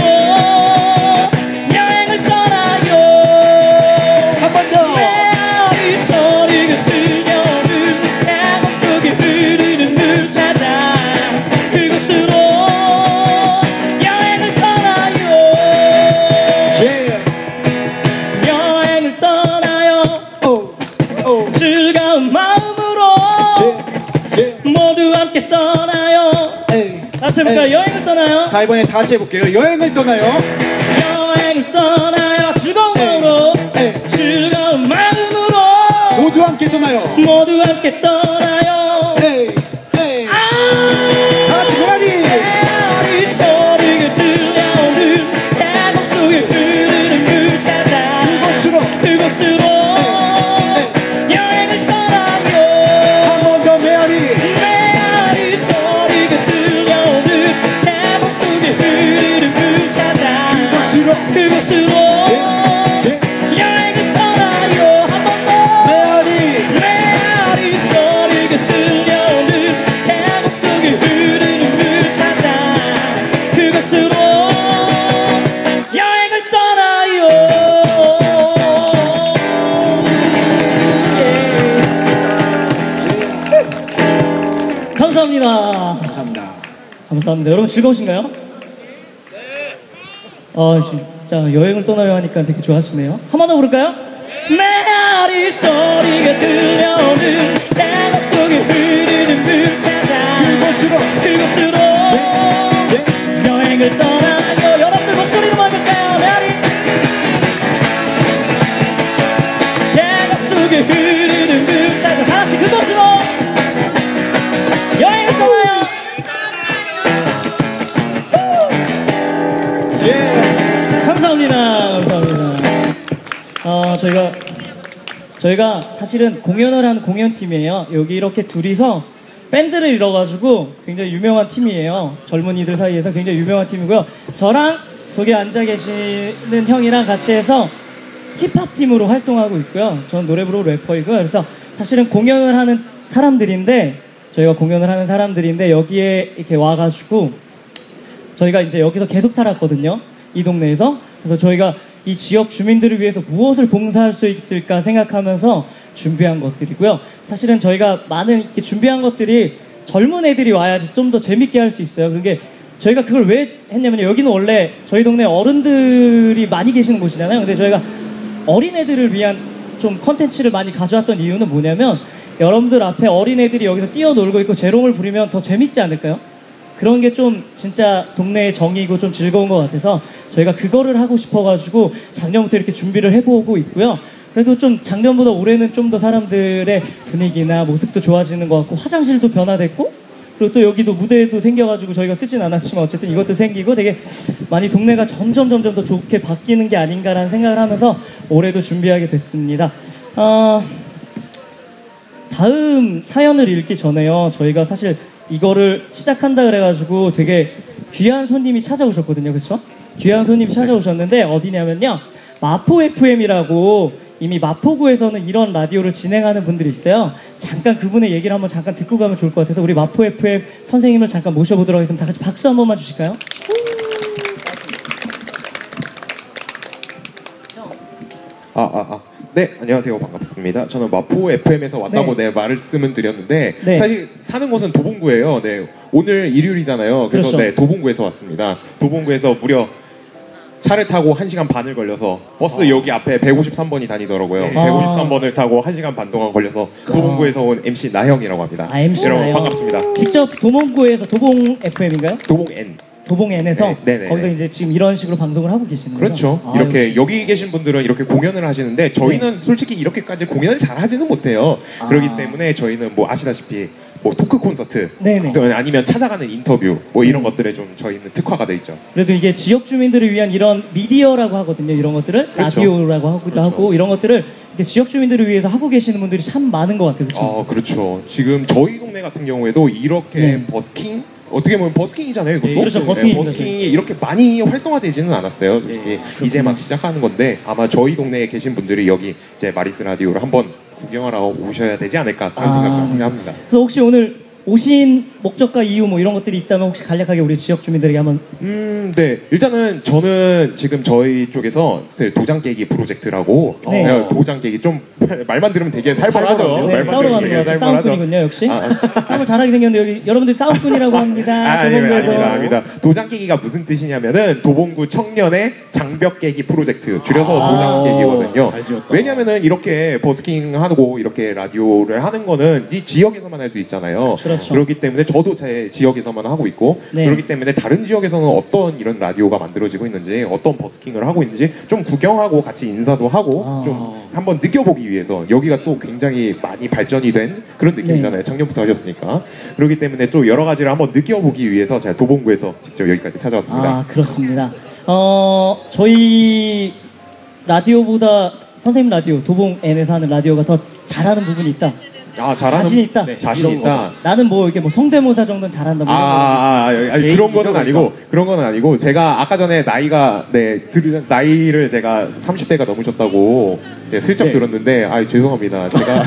여행을 떠나요. 한 번 더. 메아리 소리가 들려오는 계곡 속에 흐르는 물 찾아 그곳으로 여행을 떠나요. 예. 여행을 떠나요. 오. 오. 즐거운 마음으로 예. 예. 모두 함께 떠나요. 에이. 다시 해볼까요? 에이. 여행을 떠나요. 자, 이번에 다시 해볼게요. 여행을 떠나요. 여행을 떠나요. 즐거운 마음으로 에이. 즐거운 마음으로 모두 함께 떠나요. 모두 함께 떠나요. 에이. 에이. 아! 다 같이 메아리. 메아리 소리가 들려오는 계곡 속에 흐르는 물 찾아 그곳으로. 그곳으로 여행을 떠나요. 한 번 더 메아리. 메아리 소리가 들려오는 계곡 속에 흐르는 물 찾아 그곳으로. 그곳으로 예. 여행을 떠나요. 한 번 더. 메아리. 메아리 소리가 들려오는 계곡 속에 흐르는 물 찾아 그곳으로 여행을 떠나요. 예. 감사합니다. 감사합니다. 감사합니다. 여러분 즐거우신가요? 네. 어, 진짜 여행을 떠나요 하니까 되게 좋아하시네요. 한 번 더 부를까요? 메아리 소리가 들려오는 계곡 속에 흐르는 물 찾아 그곳으로. 그곳으로 예. 여행을 떠나요. 여러분들 목소리로 만들까요? 메아리 계곡 속에 흐르는 물 찾아 다같이 그곳으로 여행을 떠나요. 예. 감사합니다. 감사합니다. 어, 저희가, 저희가 사실은 공연을 하는 공연팀이에요. 여기 이렇게 둘이서 밴드를 이뤄가지고 굉장히 유명한 팀이에요. 젊은이들 사이에서 굉장히 유명한 팀이고요. 저랑 저기 앉아 계시는 형이랑 같이 해서 힙합 팀으로 활동하고 있고요. 전 노래 부르고 래퍼이고요. 그래서 사실은 공연을 하는 사람들인데, 저희가 공연을 하는 사람들인데, 여기에 이렇게 와가지고, 저희가 이제 여기서 계속 살았거든요. 이 동네에서. 그래서 저희가 이 지역 주민들을 위해서 무엇을 봉사할 수 있을까 생각하면서 준비한 것들이고요. 사실은 저희가 많은 이렇게 준비한 것들이 젊은 애들이 와야지 좀 더 재밌게 할 수 있어요. 그게 저희가 그걸 왜 했냐면요. 여기는 원래 저희 동네 어른들이 많이 계시는 곳이잖아요. 근데 저희가 어린애들을 위한 좀 컨텐츠를 많이 가져왔던 이유는 뭐냐면, 여러분들 앞에 어린애들이 여기서 뛰어놀고 있고 재롱을 부리면 더 재밌지 않을까요? 그런 게 좀 진짜 동네의 정이고 좀 즐거운 것 같아서 저희가 그거를 하고 싶어가지고 작년부터 이렇게 준비를 해보고 있고요. 그래도 좀 작년보다 올해는 좀 더 사람들의 분위기나 모습도 좋아지는 것 같고, 화장실도 변화됐고, 그리고 또 여기도 무대도 생겨가지고 저희가 쓰진 않았지만 어쨌든 이것도 생기고 되게 많이 동네가 점점 점점 더 좋게 바뀌는 게 아닌가라는 생각을 하면서 올해도 준비하게 됐습니다. 어, 다음 사연을 읽기 전에요. 저희가 사실 이거를 시작한다 그래가지고 되게 귀한 손님이 찾아오셨거든요. 그렇죠? 귀한 손님이 찾아오셨는데 어디냐면요. 마포 에프엠이라고 이미 마포구에서는 이런 라디오를 진행하는 분들이 있어요. 잠깐 그분의 얘기를 한번 잠깐 듣고 가면 좋을 것 같아서 우리 마포 에프엠 선생님을 잠깐 모셔보도록 하겠습니다. 다 같이 박수 한 번만 주실까요? 아, 아, 아. 네, 안녕하세요. 반갑습니다. 저는 마포 에프엠에서 왔다고 네. 네, 말씀은 드렸는데 네. 사실 사는 곳은 도봉구예요. 네, 오늘 일요일이잖아요. 그래서 그렇죠. 네, 도봉구에서 왔습니다. 도봉구에서 무려 차를 타고 한 시간 반을 걸려서 버스 여기 앞에 백오십삼 번이 다니더라고요. 네. 백오십삼 번을 타고 한 시간 반 동안 걸려서 도봉구에서 온 엠씨 나형이라고 합니다. 아, 엠씨 여러분 나형. 반갑습니다. 직접 도봉구에서 도봉 에프엠인가요? 도봉 N. 도봉 N에서 네, 네, 네, 거기서 네. 이제 지금 이런 식으로 방송을 하고 계시는 거죠? 그렇죠. 아, 이렇게 여기 계신 분들은 이렇게 공연을 하시는데 저희는 네. 솔직히 이렇게까지 공연을 잘 하지는 못해요. 아. 그렇기 때문에 저희는 뭐 아시다시피 뭐 토크 콘서트 네네. 또 아니면 찾아가는 인터뷰 뭐 이런 것들에 좀 저희는 특화가 돼 있죠. 그래도 이게 지역 주민들을 위한 이런 미디어라고 하거든요. 이런 것들을 그렇죠. 라디오라고 하기도 그렇죠. 하고 이런 것들을 이렇게 지역 주민들을 위해서 하고 계시는 분들이 참 많은 것 같아요. 그렇죠? 아 그렇죠. 지금 저희 동네 같은 경우에도 이렇게 네. 버스킹 어떻게 보면 버스킹이잖아요. 이것도. 네, 그렇죠. 네, 버스킹입니다. 버스킹이 이렇게 많이 활성화되지는 않았어요. 솔직히 이제 막 시작하는 건데 아마 저희 동네에 계신 분들이 여기 이제 마리스 라디오를 한번 구경하러 오셔야 되지 않을까 그런 아, 생각을 네. 합니다. 그래서 혹시 오늘 오신 목적과 이유 뭐 이런 것들이 있다면 혹시 간략하게 우리 지역 주민들에게 한번 음, 네. 일단은 저는 지금 저희 쪽에서 도장 깨기 프로젝트라고 네. 네, 도장 깨기 좀 말만 들으면 되게 살벌하죠. 네, 말만 싸우러 들으면 가는 되게 거 같아요. 살벌하죠. 싸움꾼이군요, 역시. 아, 아. 싸움을 잘하게 생겼는데 여기 여러분들 싸움꾼이라고 합니다. 아, 아닙니다, 도봉구에서. 아닙니다, 아닙니다. 도장 깨기가 무슨 뜻이냐면은 도봉구 청년의 장벽 깨기 프로젝트 줄여서 아, 도장 깨기거든요. 잘 지었다. 왜냐면은 이렇게 버스킹 하고 이렇게 라디오를 하는 거는 이 지역에서만 할 수 있잖아요. 그렇죠. 그렇기 때문에 저도 제 지역에서만 하고 있고 네. 그렇기 때문에 다른 지역에서는 어떤 이런 라디오가 만들어지고 있는지 어떤 버스킹을 하고 있는지 좀 구경하고 같이 인사도 하고 아. 좀 한번 느껴보기 위해서 여기가 또 굉장히 많이 발전이 된 그런 느낌이잖아요. 네. 작년부터 하셨으니까 그렇기 때문에 또 여러 가지를 한번 느껴보기 위해서 제가 도봉구에서 직접 여기까지 찾아왔습니다. 아, 그렇습니다. 어, 저희 라디오보다 선생님 라디오, 도봉 N에서 하는 라디오가 더 잘하는 부분이 있다. 아, 잘하는 자신 있다. 네, 자신 이런 있다. 거. 나는 뭐 이렇게 뭐 성대모사 정도는 잘한다. 뭐 아, 이런 거. 아, 아, 아니, 아니, 그런 거는 개인적으로 아니고 그런 거는 아니고 제가 아까 전에 나이가 네 들, 나이를 제가 삼십 대가 넘으셨다고 네, 슬쩍 네. 들었는데 아 죄송합니다. 제가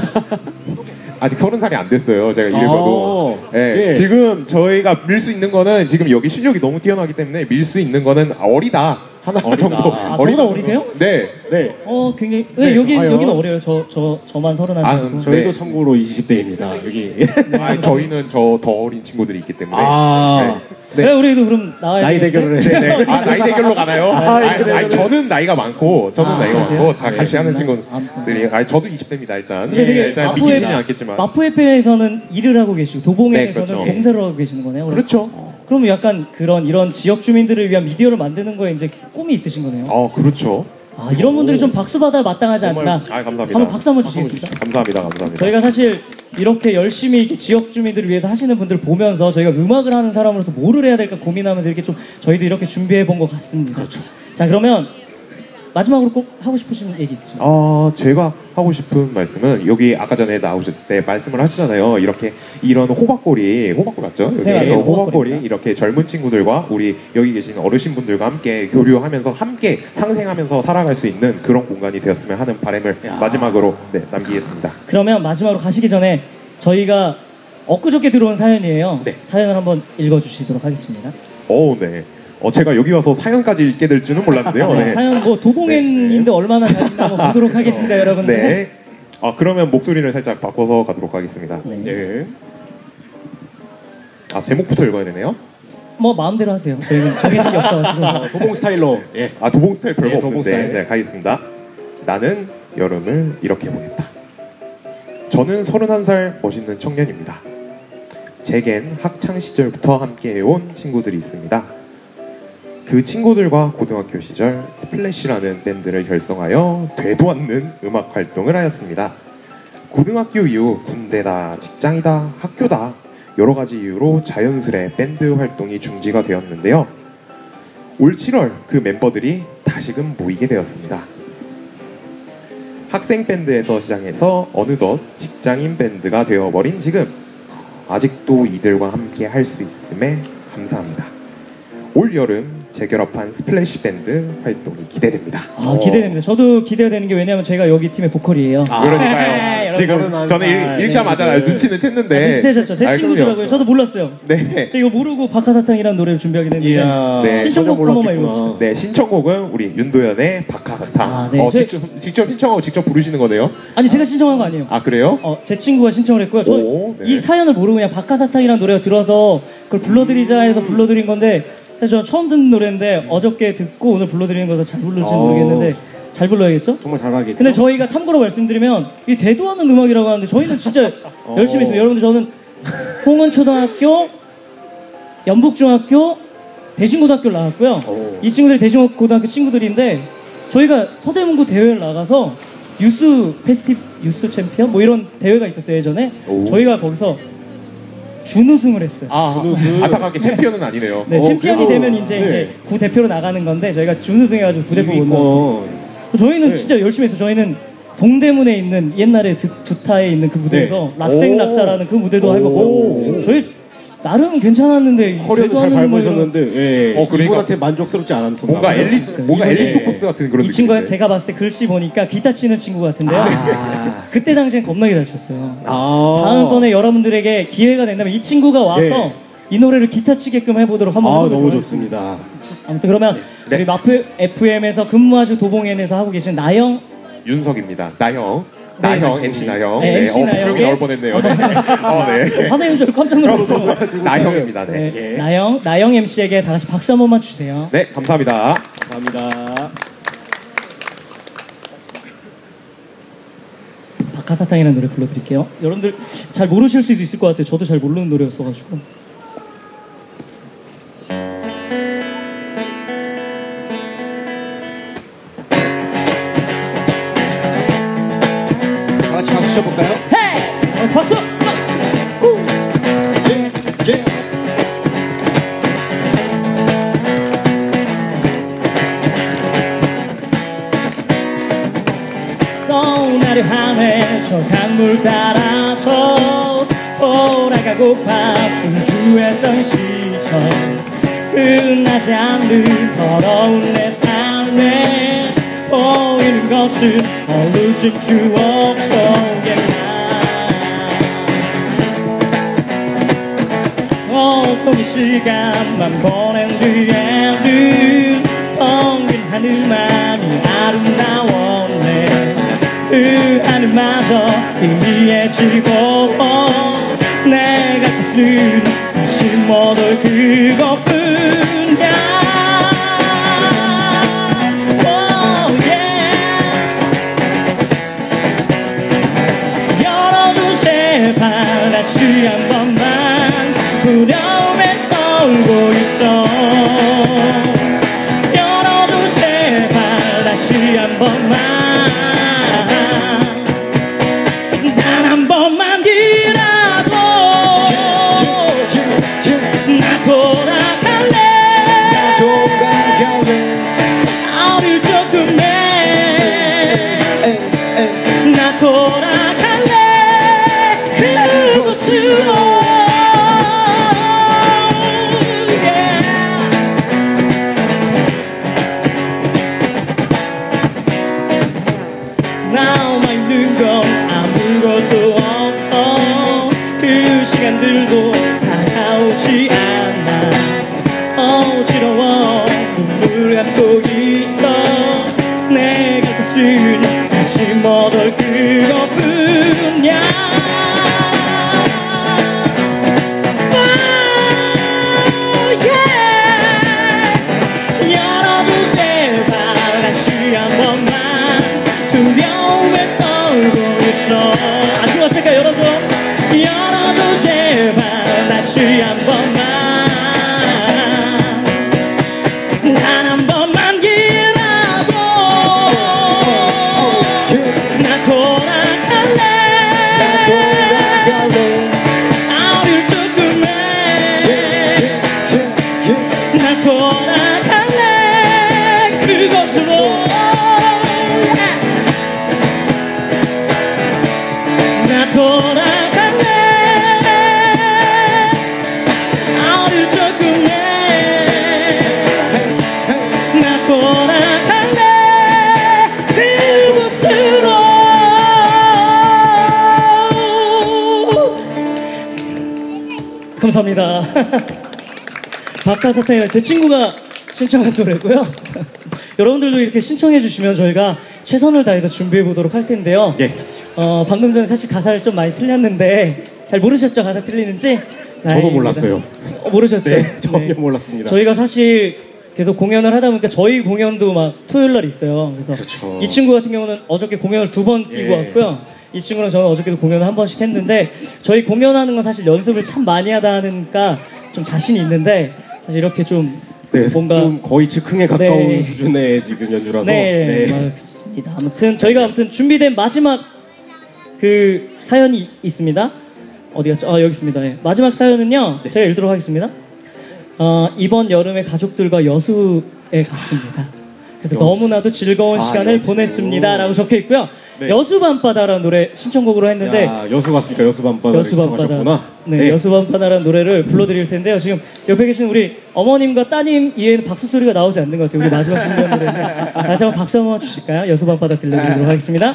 아직 서른 살이 안 됐어요. 제가 이래봐도. 아, 네, 예. 지금 저희가 밀 수 있는 거는 지금 여기 실력이 너무 뛰어나기 때문에 밀 수 있는 거는 어리다. 하나 정도. 아, 저보다 어리세요? 네. 네. 어, 굉장히. 네, 네, 여기, 좋아요. 여기는 어려요. 저, 저, 저만 서른 한 아, 살. 저희도 네. 참고로 이십 대입니다. 여기. 아, 저희는 저 더 어린 친구들이 있기 때문에. 아. 네. 그래, 우리도 그럼 나와야 나이 되겠네. 대결을 해. 네. 아, 나이 대결로 가나요? 아, 아니, 그래, 아니, 그래. 저는 나이가 많고, 저는 아, 나이가 그래요? 많고, 자, 같이 하는 아, 친구들이, 아니, 저도 이십 대입니다, 일단. 근데 되게 네, 일단 마포에- 믿기지는 않겠지만. 마포 에프엠에서는 일을 하고 계시고, 도봉에서는 네, 그렇죠. 봉사를 하고 계시는 거네요. 그럼? 그렇죠. 그럼 약간 그런, 이런 지역 주민들을 위한 미디어를 만드는 거에 이제 꿈이 있으신 거네요. 어, 그렇죠. 아, 이런 분들이 좀 박수 받아 마땅하지 정말, 않나. 아, 감사합니다. 한번 박수 한번 주시겠습니까? 감사합니다, 감사합니다. 저희가 사실 이렇게 열심히 이렇게 지역 주민들을 위해서 하시는 분들 보면서 저희가 음악을 하는 사람으로서 뭐를 해야 될까 고민하면서 이렇게 좀 저희도 이렇게 준비해 본 것 같습니다. 그렇죠. 자, 그러면 마지막으로 꼭 하고 싶으신 얘기 있으신가요? 어, 제가 하고 싶은 말씀은 여기 아까 전에 나오셨을 때 말씀을 하시잖아요. 이렇게 이런 호박골이 호박골 맞죠? 여기 네, 맞아요. 호박골이 호박골입니다. 이렇게 젊은 친구들과 우리 여기 계신 어르신분들과 함께 교류하면서 함께 상생하면서 살아갈 수 있는 그런 공간이 되었으면 하는 바람을 마지막으로 네, 남기겠습니다. 그러면 마지막으로 가시기 전에 저희가 엊그저께 들어온 사연이에요. 네. 사연을 한번 읽어주시도록 하겠습니다. 오, 네. 어, 제가 여기 와서 사연까지 읽게 될 줄은 몰랐는데요. 네, 네. 사연 뭐 도봉행인데 얼마나 잘 있나 한번 보도록 하겠습니다, 여러분들. 네. 아, 그러면 목소리를 살짝 바꿔서 가도록 하겠습니다. 네. 네. 아, 제목부터 읽어야 되네요? 뭐 마음대로 하세요. 저희는 정해진 게 없어가지고. 도봉 스타일로. 예. 아, 도봉 스타일 별거 네, 도봉 없는데. 스타일. 네, 가겠습니다. 나는 여름을 이렇게 보냈다. 저는 서른한 살 멋있는 청년입니다. 제겐 학창 시절부터 함께해온 친구들이 있습니다. 그 친구들과 고등학교 시절 스플래시라는 밴드를 결성하여 되도 않는 음악 활동을 하였습니다. 고등학교 이후 군대다, 직장이다, 학교다 여러 가지 이유로 자연스레 밴드 활동이 중지가 되었는데요. 올 칠월 그 멤버들이 다시금 모이게 되었습니다. 학생 밴드에서 시작해서 어느덧 직장인 밴드가 되어버린 지금 아직도 이들과 함께 할 수 있음에 감사합니다. 올 여름 재결합한 스플래시 밴드 활동이 기대됩니다. 아, 기대됩니다. 저도 기대가 되는 게 왜냐면 제가 여기 팀의 보컬이에요. 아, 그러니까요. 네, 지금 여러분. 저는 아, 일, 읽자마자 네. 눈치는 챘는데. 비슷해졌죠. 제 알 친구더라고요. 그럼요. 저도 몰랐어요. 네. 저 이거 모르고 박하사탕이라는 노래를 준비하긴 했는데 이야, 네. 신청곡 전혀 한 번만 몰랐겠구나. 읽어주세요. 네, 신청곡은 우리 윤도현의 박하사탕. 아, 네. 어, 저희- 직접, 직접 신청하고 직접 부르시는 거네요. 아니 제가 신청한 거 아니에요. 아, 그래요? 어, 제 친구가 신청을 했고요. 저 오, 네. 이 사연을 모르고 그냥 박하사탕이라는 노래가 들어서 그걸 불러드리자 해서 불러드린 건데 사실 저는 처음 듣는 노래인데 어저께 듣고 오늘 불러드리는 거라서 잘 부를지 어. 모르겠는데 잘 불러야겠죠? 정말 잘하겠죠. 근데 저희가 참고로 말씀드리면 이 대도하는 음악이라고 하는데 저희는 진짜 열심히 했어요. 여러분들 저는 홍은초등학교, 연북중학교, 대신고등학교를 나왔고요. 오. 이 친구들이 대신고등학교 친구들인데 저희가 서대문구 대회를 나가서 유스 페스티 유스 챔피언 뭐 이런 대회가 있었어요 예전에. 오. 저희가 거기서 준우승을 했어요. 아, 안타깝게 챔피언은 아니네요. 네, 어, 챔피언이 그래도- 되면 이제, 네. 이제 구 대표로 나가는 건데 저희가 준우승해가지고 구 대표 못 나가. 어. 저희는 네. 진짜 열심히 했어요. 저희는 동대문에 있는 옛날에 두, 두타에 있는 그 무대에서 네. 락생 오. 락사라는 그 무대도 오. 해보고 저희 나름 괜찮았는데 커리어도 잘 대도하는 밟으셨는데, 예. 어, 그러니까 이분한테 만족스럽지 않았었나 뭔가 봐요. 엘리, 뭔가 네. 엘리트 코스 같은 그런 이 친구가 느낌인데. 제가 봤을 때 글씨 보니까 기타 치는 친구 같은데요. 아. 그때 당시엔 겁나게 잘 쳤어요. 아. 다음번에 여러분들에게 기회가 된다면 이 친구가 와서 네. 이 노래를 기타 치게끔 해보도록 한번 아, 해보도록 너무 하겠습니다. 좋습니다. 아무튼 그러면 네. 우리 마프 에프엠에서 근무하시고 도봉엔에서 하고 계신 나영 윤석입니다. 나형. 나형, 엠씨 나형. 네, 엠씨 어, 나형. 분명히 나올 뻔했네요. 네. 어, 네. 화내는 줄 깜짝 놀랐고 나형입니다. 네. 네, 예. 나영 나영 엠씨에게 다 같이 박수 한 번만 주세요. 네, 감사합니다. 감사합니다. 박하사탕이라는 노래 불러드릴게요. 여러분들 잘 모르실 수도 있을 것 같아요. 저도 잘 모르는 노래였어가지고. 다 같이 박수 쳐볼까요? 헤이! 어, 박수! 예, 예. 떠나려 하네 저 강물 따라서 돌아가고파 순수했던 시절 끝나지 않는 더러운 내 삶에 보이는 것은 어느즘 추억 속에만 온통 이 시간만 보낸 뒤에는 텅빈 하늘만이 아름다웠네 그 하늘마저 희미해지고 내가 뜻은 다시 못올 그것뿐이야 Oh, yeah. 열어두세 발 다시 한 번만 두려움에 떨고 있어 열어두세 발 다시 한 번만 단 한 번만이라도 나 돌아갈래 돌아갈래 어릴 적 꿈에 나 돌아갈래 그곳으로 yeah. 나만 있는 건 아무것도 없어 그 시간들도 다가오지 않아 어지러워 눈물 감고 있어 내 곁은 다시 못올 그것뿐이야 감사합니다. 박하사탕이라 제 친구가 신청한 노래고요. 여러분들도 이렇게 신청해 주시면 저희가 최선을 다해서 준비해 보도록 할 텐데요. 예. 어, 방금 전에 사실 가사를 좀 많이 틀렸는데 잘 모르셨죠? 가사 틀리는지? 저도 다행입니다. 몰랐어요. 어, 모르셨죠? 네, 전혀 몰랐습니다. 저희가 사실 계속 공연을 하다 보니까 저희 공연도 막 토요일 날 있어요. 그래서 그렇죠. 이 친구 같은 경우는 어저께 공연을 두 번 뛰고 예. 왔고요. 이 친구는 저는 어저께도 공연을 한 번씩 했는데 저희 공연하는 건 사실 연습을 참 많이 하다 하니까 좀 자신이 있는데 사실 이렇게 좀 네, 뭔가 좀 거의 즉흥에 가까운 네. 수준의 지금 연주라서. 네, 맞습니다. 아무튼 저희가 아무튼 준비된 마지막 그 사연이 있습니다. 어디 갔죠? 아, 여기 있습니다. 네. 마지막 사연은요. 제가 읽도록 하겠습니다. 어, 이번 여름에 가족들과 여수에 갔습니다. 그래서 여수. 너무나도 즐거운 아, 시간을 여수. 보냈습니다. 라고 적혀 있고요. 네. 여수 밤바다라는 노래 신청곡으로 했는데 야, 여수 갔으니까 여수 밤바다를 여수 밤바다. 신청하셨구나. 네, 여수 밤바다라는 노래를 불러드릴 텐데요. 지금 옆에 계신 우리 어머님과 따님 이외에는 박수 소리가 나오지 않는 것 같아요. 우리 마지막 준비한 노래인데 다시 한번 박수 한번 주실까요? 여수 밤바다 들려드리도록 하겠습니다.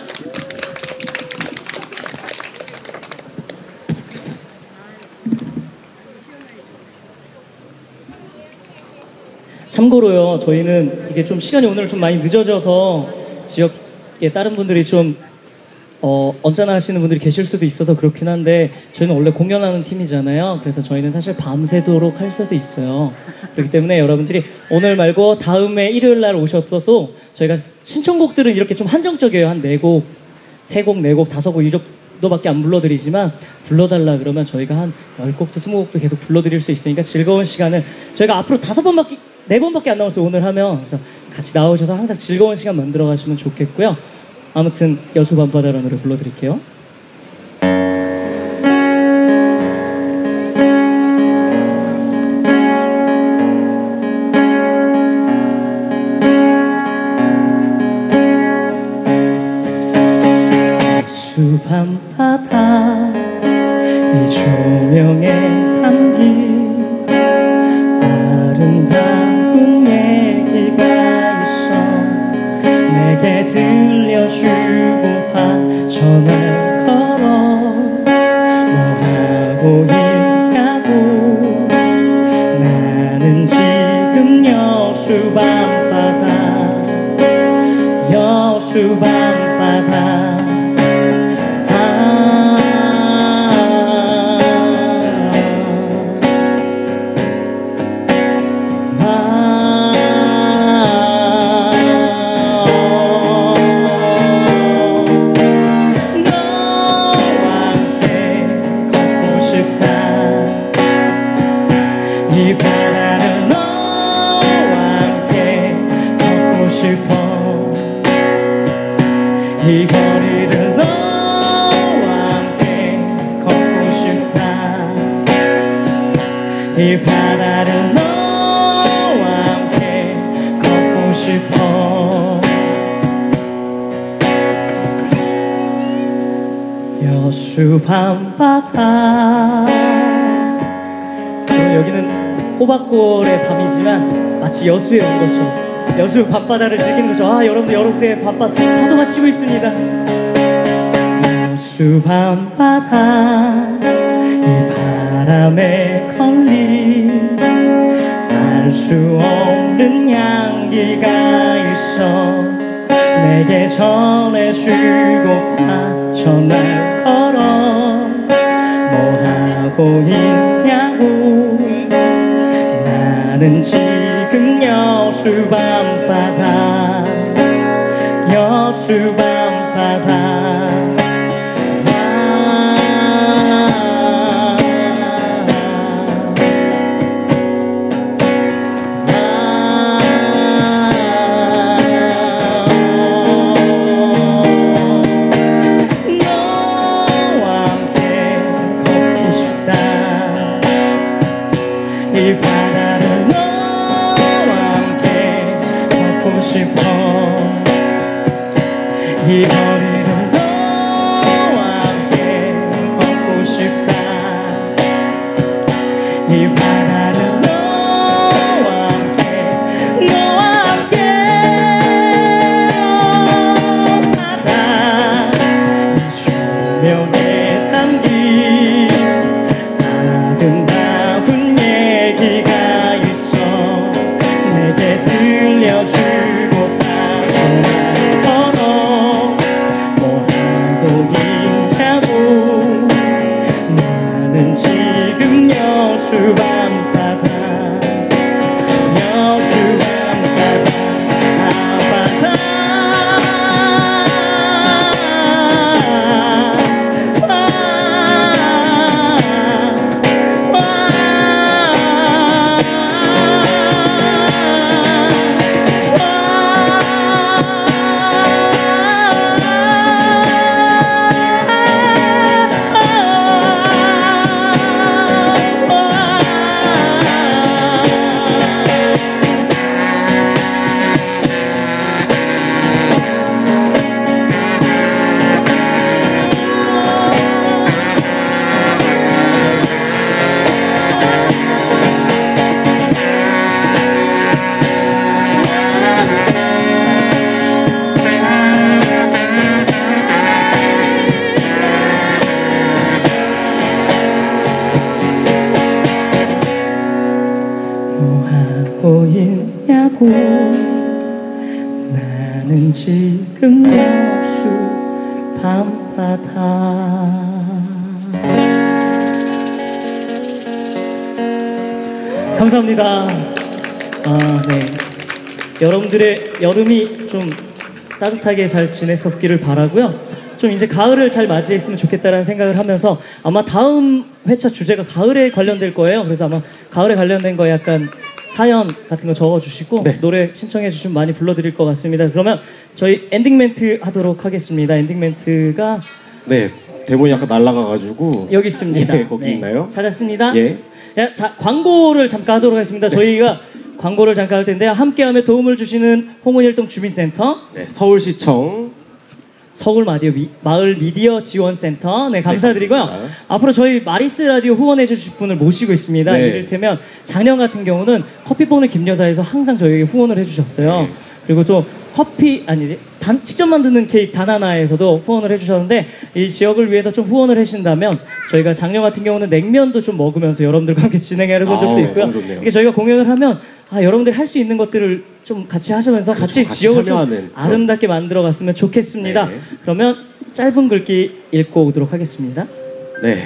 참고로요, 저희는 이게 좀 시간이 오늘 좀 많이 늦어져서 지역에 다른 분들이 좀 어, 언짢아 하시는 분들이 계실 수도 있어서 그렇긴 한데 저희는 원래 공연하는 팀이잖아요. 그래서 저희는 사실 밤새도록 할 수도 있어요. 그렇기 때문에 여러분들이 오늘 말고 다음에 일요일 날 오셨어도 저희가 신청곡들은 이렇게 좀 한정적이에요. 한 네 곡, 세 곡, 네 곡, 다섯 곡 이 정도밖에 안 불러드리지만 불러달라 그러면 저희가 한 열 곡도 스무 곡도 계속 불러드릴 수 있으니까 즐거운 시간을 저희가 앞으로 다섯 번밖에 네 번밖에 안 남았어요. 오늘 하면. 그래서 같이 나오셔서 항상 즐거운 시간 만들어 가시면 좋겠고요. 아무튼 여수 밤바다라는 노래 불러드릴게요. 여수 밤바다 이 조명에 담긴 아름다운 얘기가 있어 내게 들려주고파 전화 걸어 뭐 하고 있냐고 나는 지금 여수 밤바다 여수 밤바다 이 바다를 너와 함께 걷고 싶어 이 거리를 너와 함께 걷고 싶다 이 바다를 너와 함께 걷고 싶어 여수 밤바다 여기는 호박골의 밤이지만 마치 여수에 온 것처럼 여수 밤바다를 즐기는 거죠. 아, 여러분들 여수에 밤바다 파도가 치고 있습니다. 여수 밤바다 이 바람에 걸린 알 수 없는 향기가 있어 내게 전해주고파 전화 걸어 뭐 하고 있냐고 나는 지금 여수 밤바다 여수 밤바다 이 바다를 너와 함께 걷고 싶어 이 거리를 너와 함께 걷고 싶다 이 바다를 너와 함께 너와 함께 바다 이 조명에 담긴 아름다운 나는 지금 여수 밤바다 여수 밤바다 밤바다 뭐 하고 있냐고 나는 지금 여수 밤바다. 감사합니다. 아, 네. 여러분들의 여름이 좀 따뜻하게 잘 지냈었기를 바라고요. 좀 이제 가을을 잘 맞이했으면 좋겠다라는 생각을 하면서 아마 다음 회차 주제가 가을에 관련될 거예요. 그래서 아마 가을에 관련된 거 약간 사연 같은 거 적어주시고 네. 노래 신청해 주시면 많이 불러드릴 것 같습니다. 그러면 저희 엔딩 멘트 하도록 하겠습니다. 엔딩 멘트가 네, 대본이 약간 날아가가지고 여기 있습니다. 예, 거기 있나요? 찾았습니다. 예. 야, 자, 광고를 잠깐 하도록 하겠습니다. 저희가 광고를 잠깐 할 텐데요. 함께하며 도움을 주시는 홍은일동 주민센터, 네, 서울시청 서울 마디오 미, 마을 미디어 지원센터, 네, 감사드리고요. 네, 감사합니다. 앞으로 저희 마리스 라디오 후원해 주실 분을 모시고 있습니다. 네. 이를테면 작년 같은 경우는 커피 뽑는 김여사에서 항상 저희에게 후원을 해주셨어요. 네. 그리고 또 커피 아니 단 직접 만드는 케이크 단하나에서도 후원을 해주셨는데 이 지역을 위해서 좀 후원을 해주신다면 저희가 작년 같은 경우는 냉면도 좀 먹으면서 여러분들과 함께 진행해 본 적도 아우, 있고요. 너무 좋네요. 이게 저희가 공연을 하면 아 여러분들이 할 수 있는 것들을 좀 같이 하시면서 같이 같이 지역을 좀 참여하는 그런. 아름답게 만들어 갔으면 좋겠습니다. 네. 그러면 짧은 글귀 읽고 오도록 하겠습니다. 네.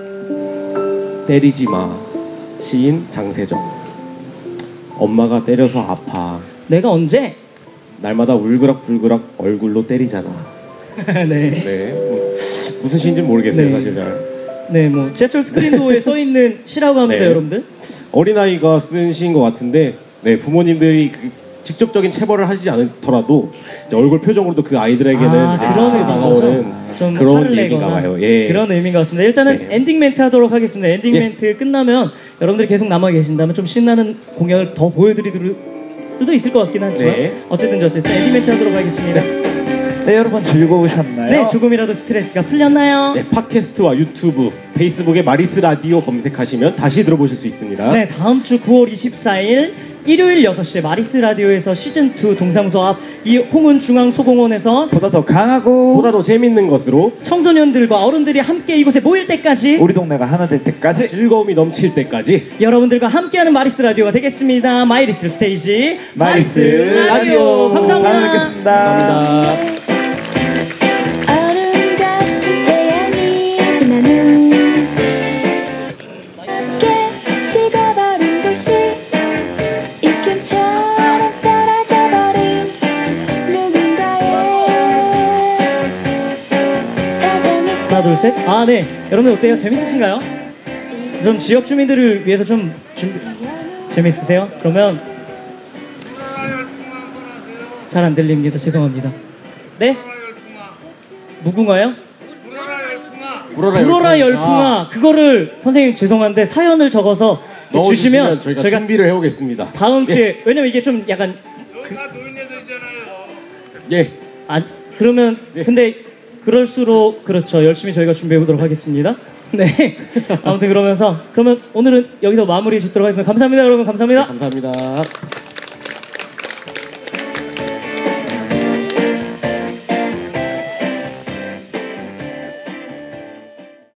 때리지 마. 시인 장세정. 엄마가 때려서 아파. 내가 언제? 날마다 울그락불그락 얼굴로 때리잖아. 네. 네. 뭐, 무슨 시인지 모르겠어요, 네. 사실 잘. 네, 뭐 지하철 스크린도어에 써 있는 시라고 합니다, 네. 여러분들. 어린아이가 쓴 시인 것 같은데, 네, 부모님들이 그 직접적인 체벌을 하지 않더라도 이제 얼굴 표정으로도 그 아이들에게는 아, 이제 그런 스쳐 의미인 다가오는 거죠? 좀 그런 화를 얘기가 내거나 와요. 예. 그런 의미인 것 같습니다. 일단은 네. 엔딩 멘트 하도록 하겠습니다. 엔딩 예. 멘트 끝나면 여러분들이 계속 남아 계신다면 좀 신나는 공연을 더 보여드릴 수도 있을 것 같긴 하지만 네. 어쨌든 어쨌든 엔딩 멘트 하도록 하겠습니다. 네, 여러분 즐거우셨나요? 네, 조금이라도 스트레스가 풀렸나요? 네, 팟캐스트와 유튜브, 페이스북에 마리스 라디오 검색하시면 다시 들어보실 수 있습니다. 네, 다음 주 구월 이십사일 일요일 여섯 시에 마리스 라디오에서 시즌이 동사무소 앞 이 홍은 중앙소공원에서 보다 더 강하고 보다 더 재밌는 것으로 청소년들과 어른들이 함께 이곳에 모일 때까지 우리 동네가 하나 될 때까지 즐거움이 넘칠 때까지 여러분들과 함께하는 마리스 라디오가 되겠습니다. 마이 리틀 스테이지 마리스 라디오. 감사합니다. 다음에 뵙겠습니다. 감사합니다. 얼음 같은 태양이 나는 깨 식어버린 도시 입김처럼 사라져버린 누군가의 다정한 하나 둘 셋. 아 네. 여러분 어때요? 재밌으신가요? 좀 지역 주민들을 위해서 좀 준비 재밌으세요? 그러면 잘 안 들립니다. 죄송합니다. 네? 무궁화요? 불어라 불어라 열풍. 열풍아. 그거를 선생님 죄송한데 사연을 적어서 넣어주시면 주시면 저희가, 저희가 준비를 해오겠습니다. 다음 주에 왜냐면 이게 좀 약간 예. 아 그러면 근데 그럴수록 그렇죠. 열심히 저희가 준비해 보도록 하겠습니다. 네. 아무튼 그러면서 그러면 오늘은 여기서 마무리 짓도록 하겠습니다. 감사합니다, 여러분. 감사합니다. 감사합니다.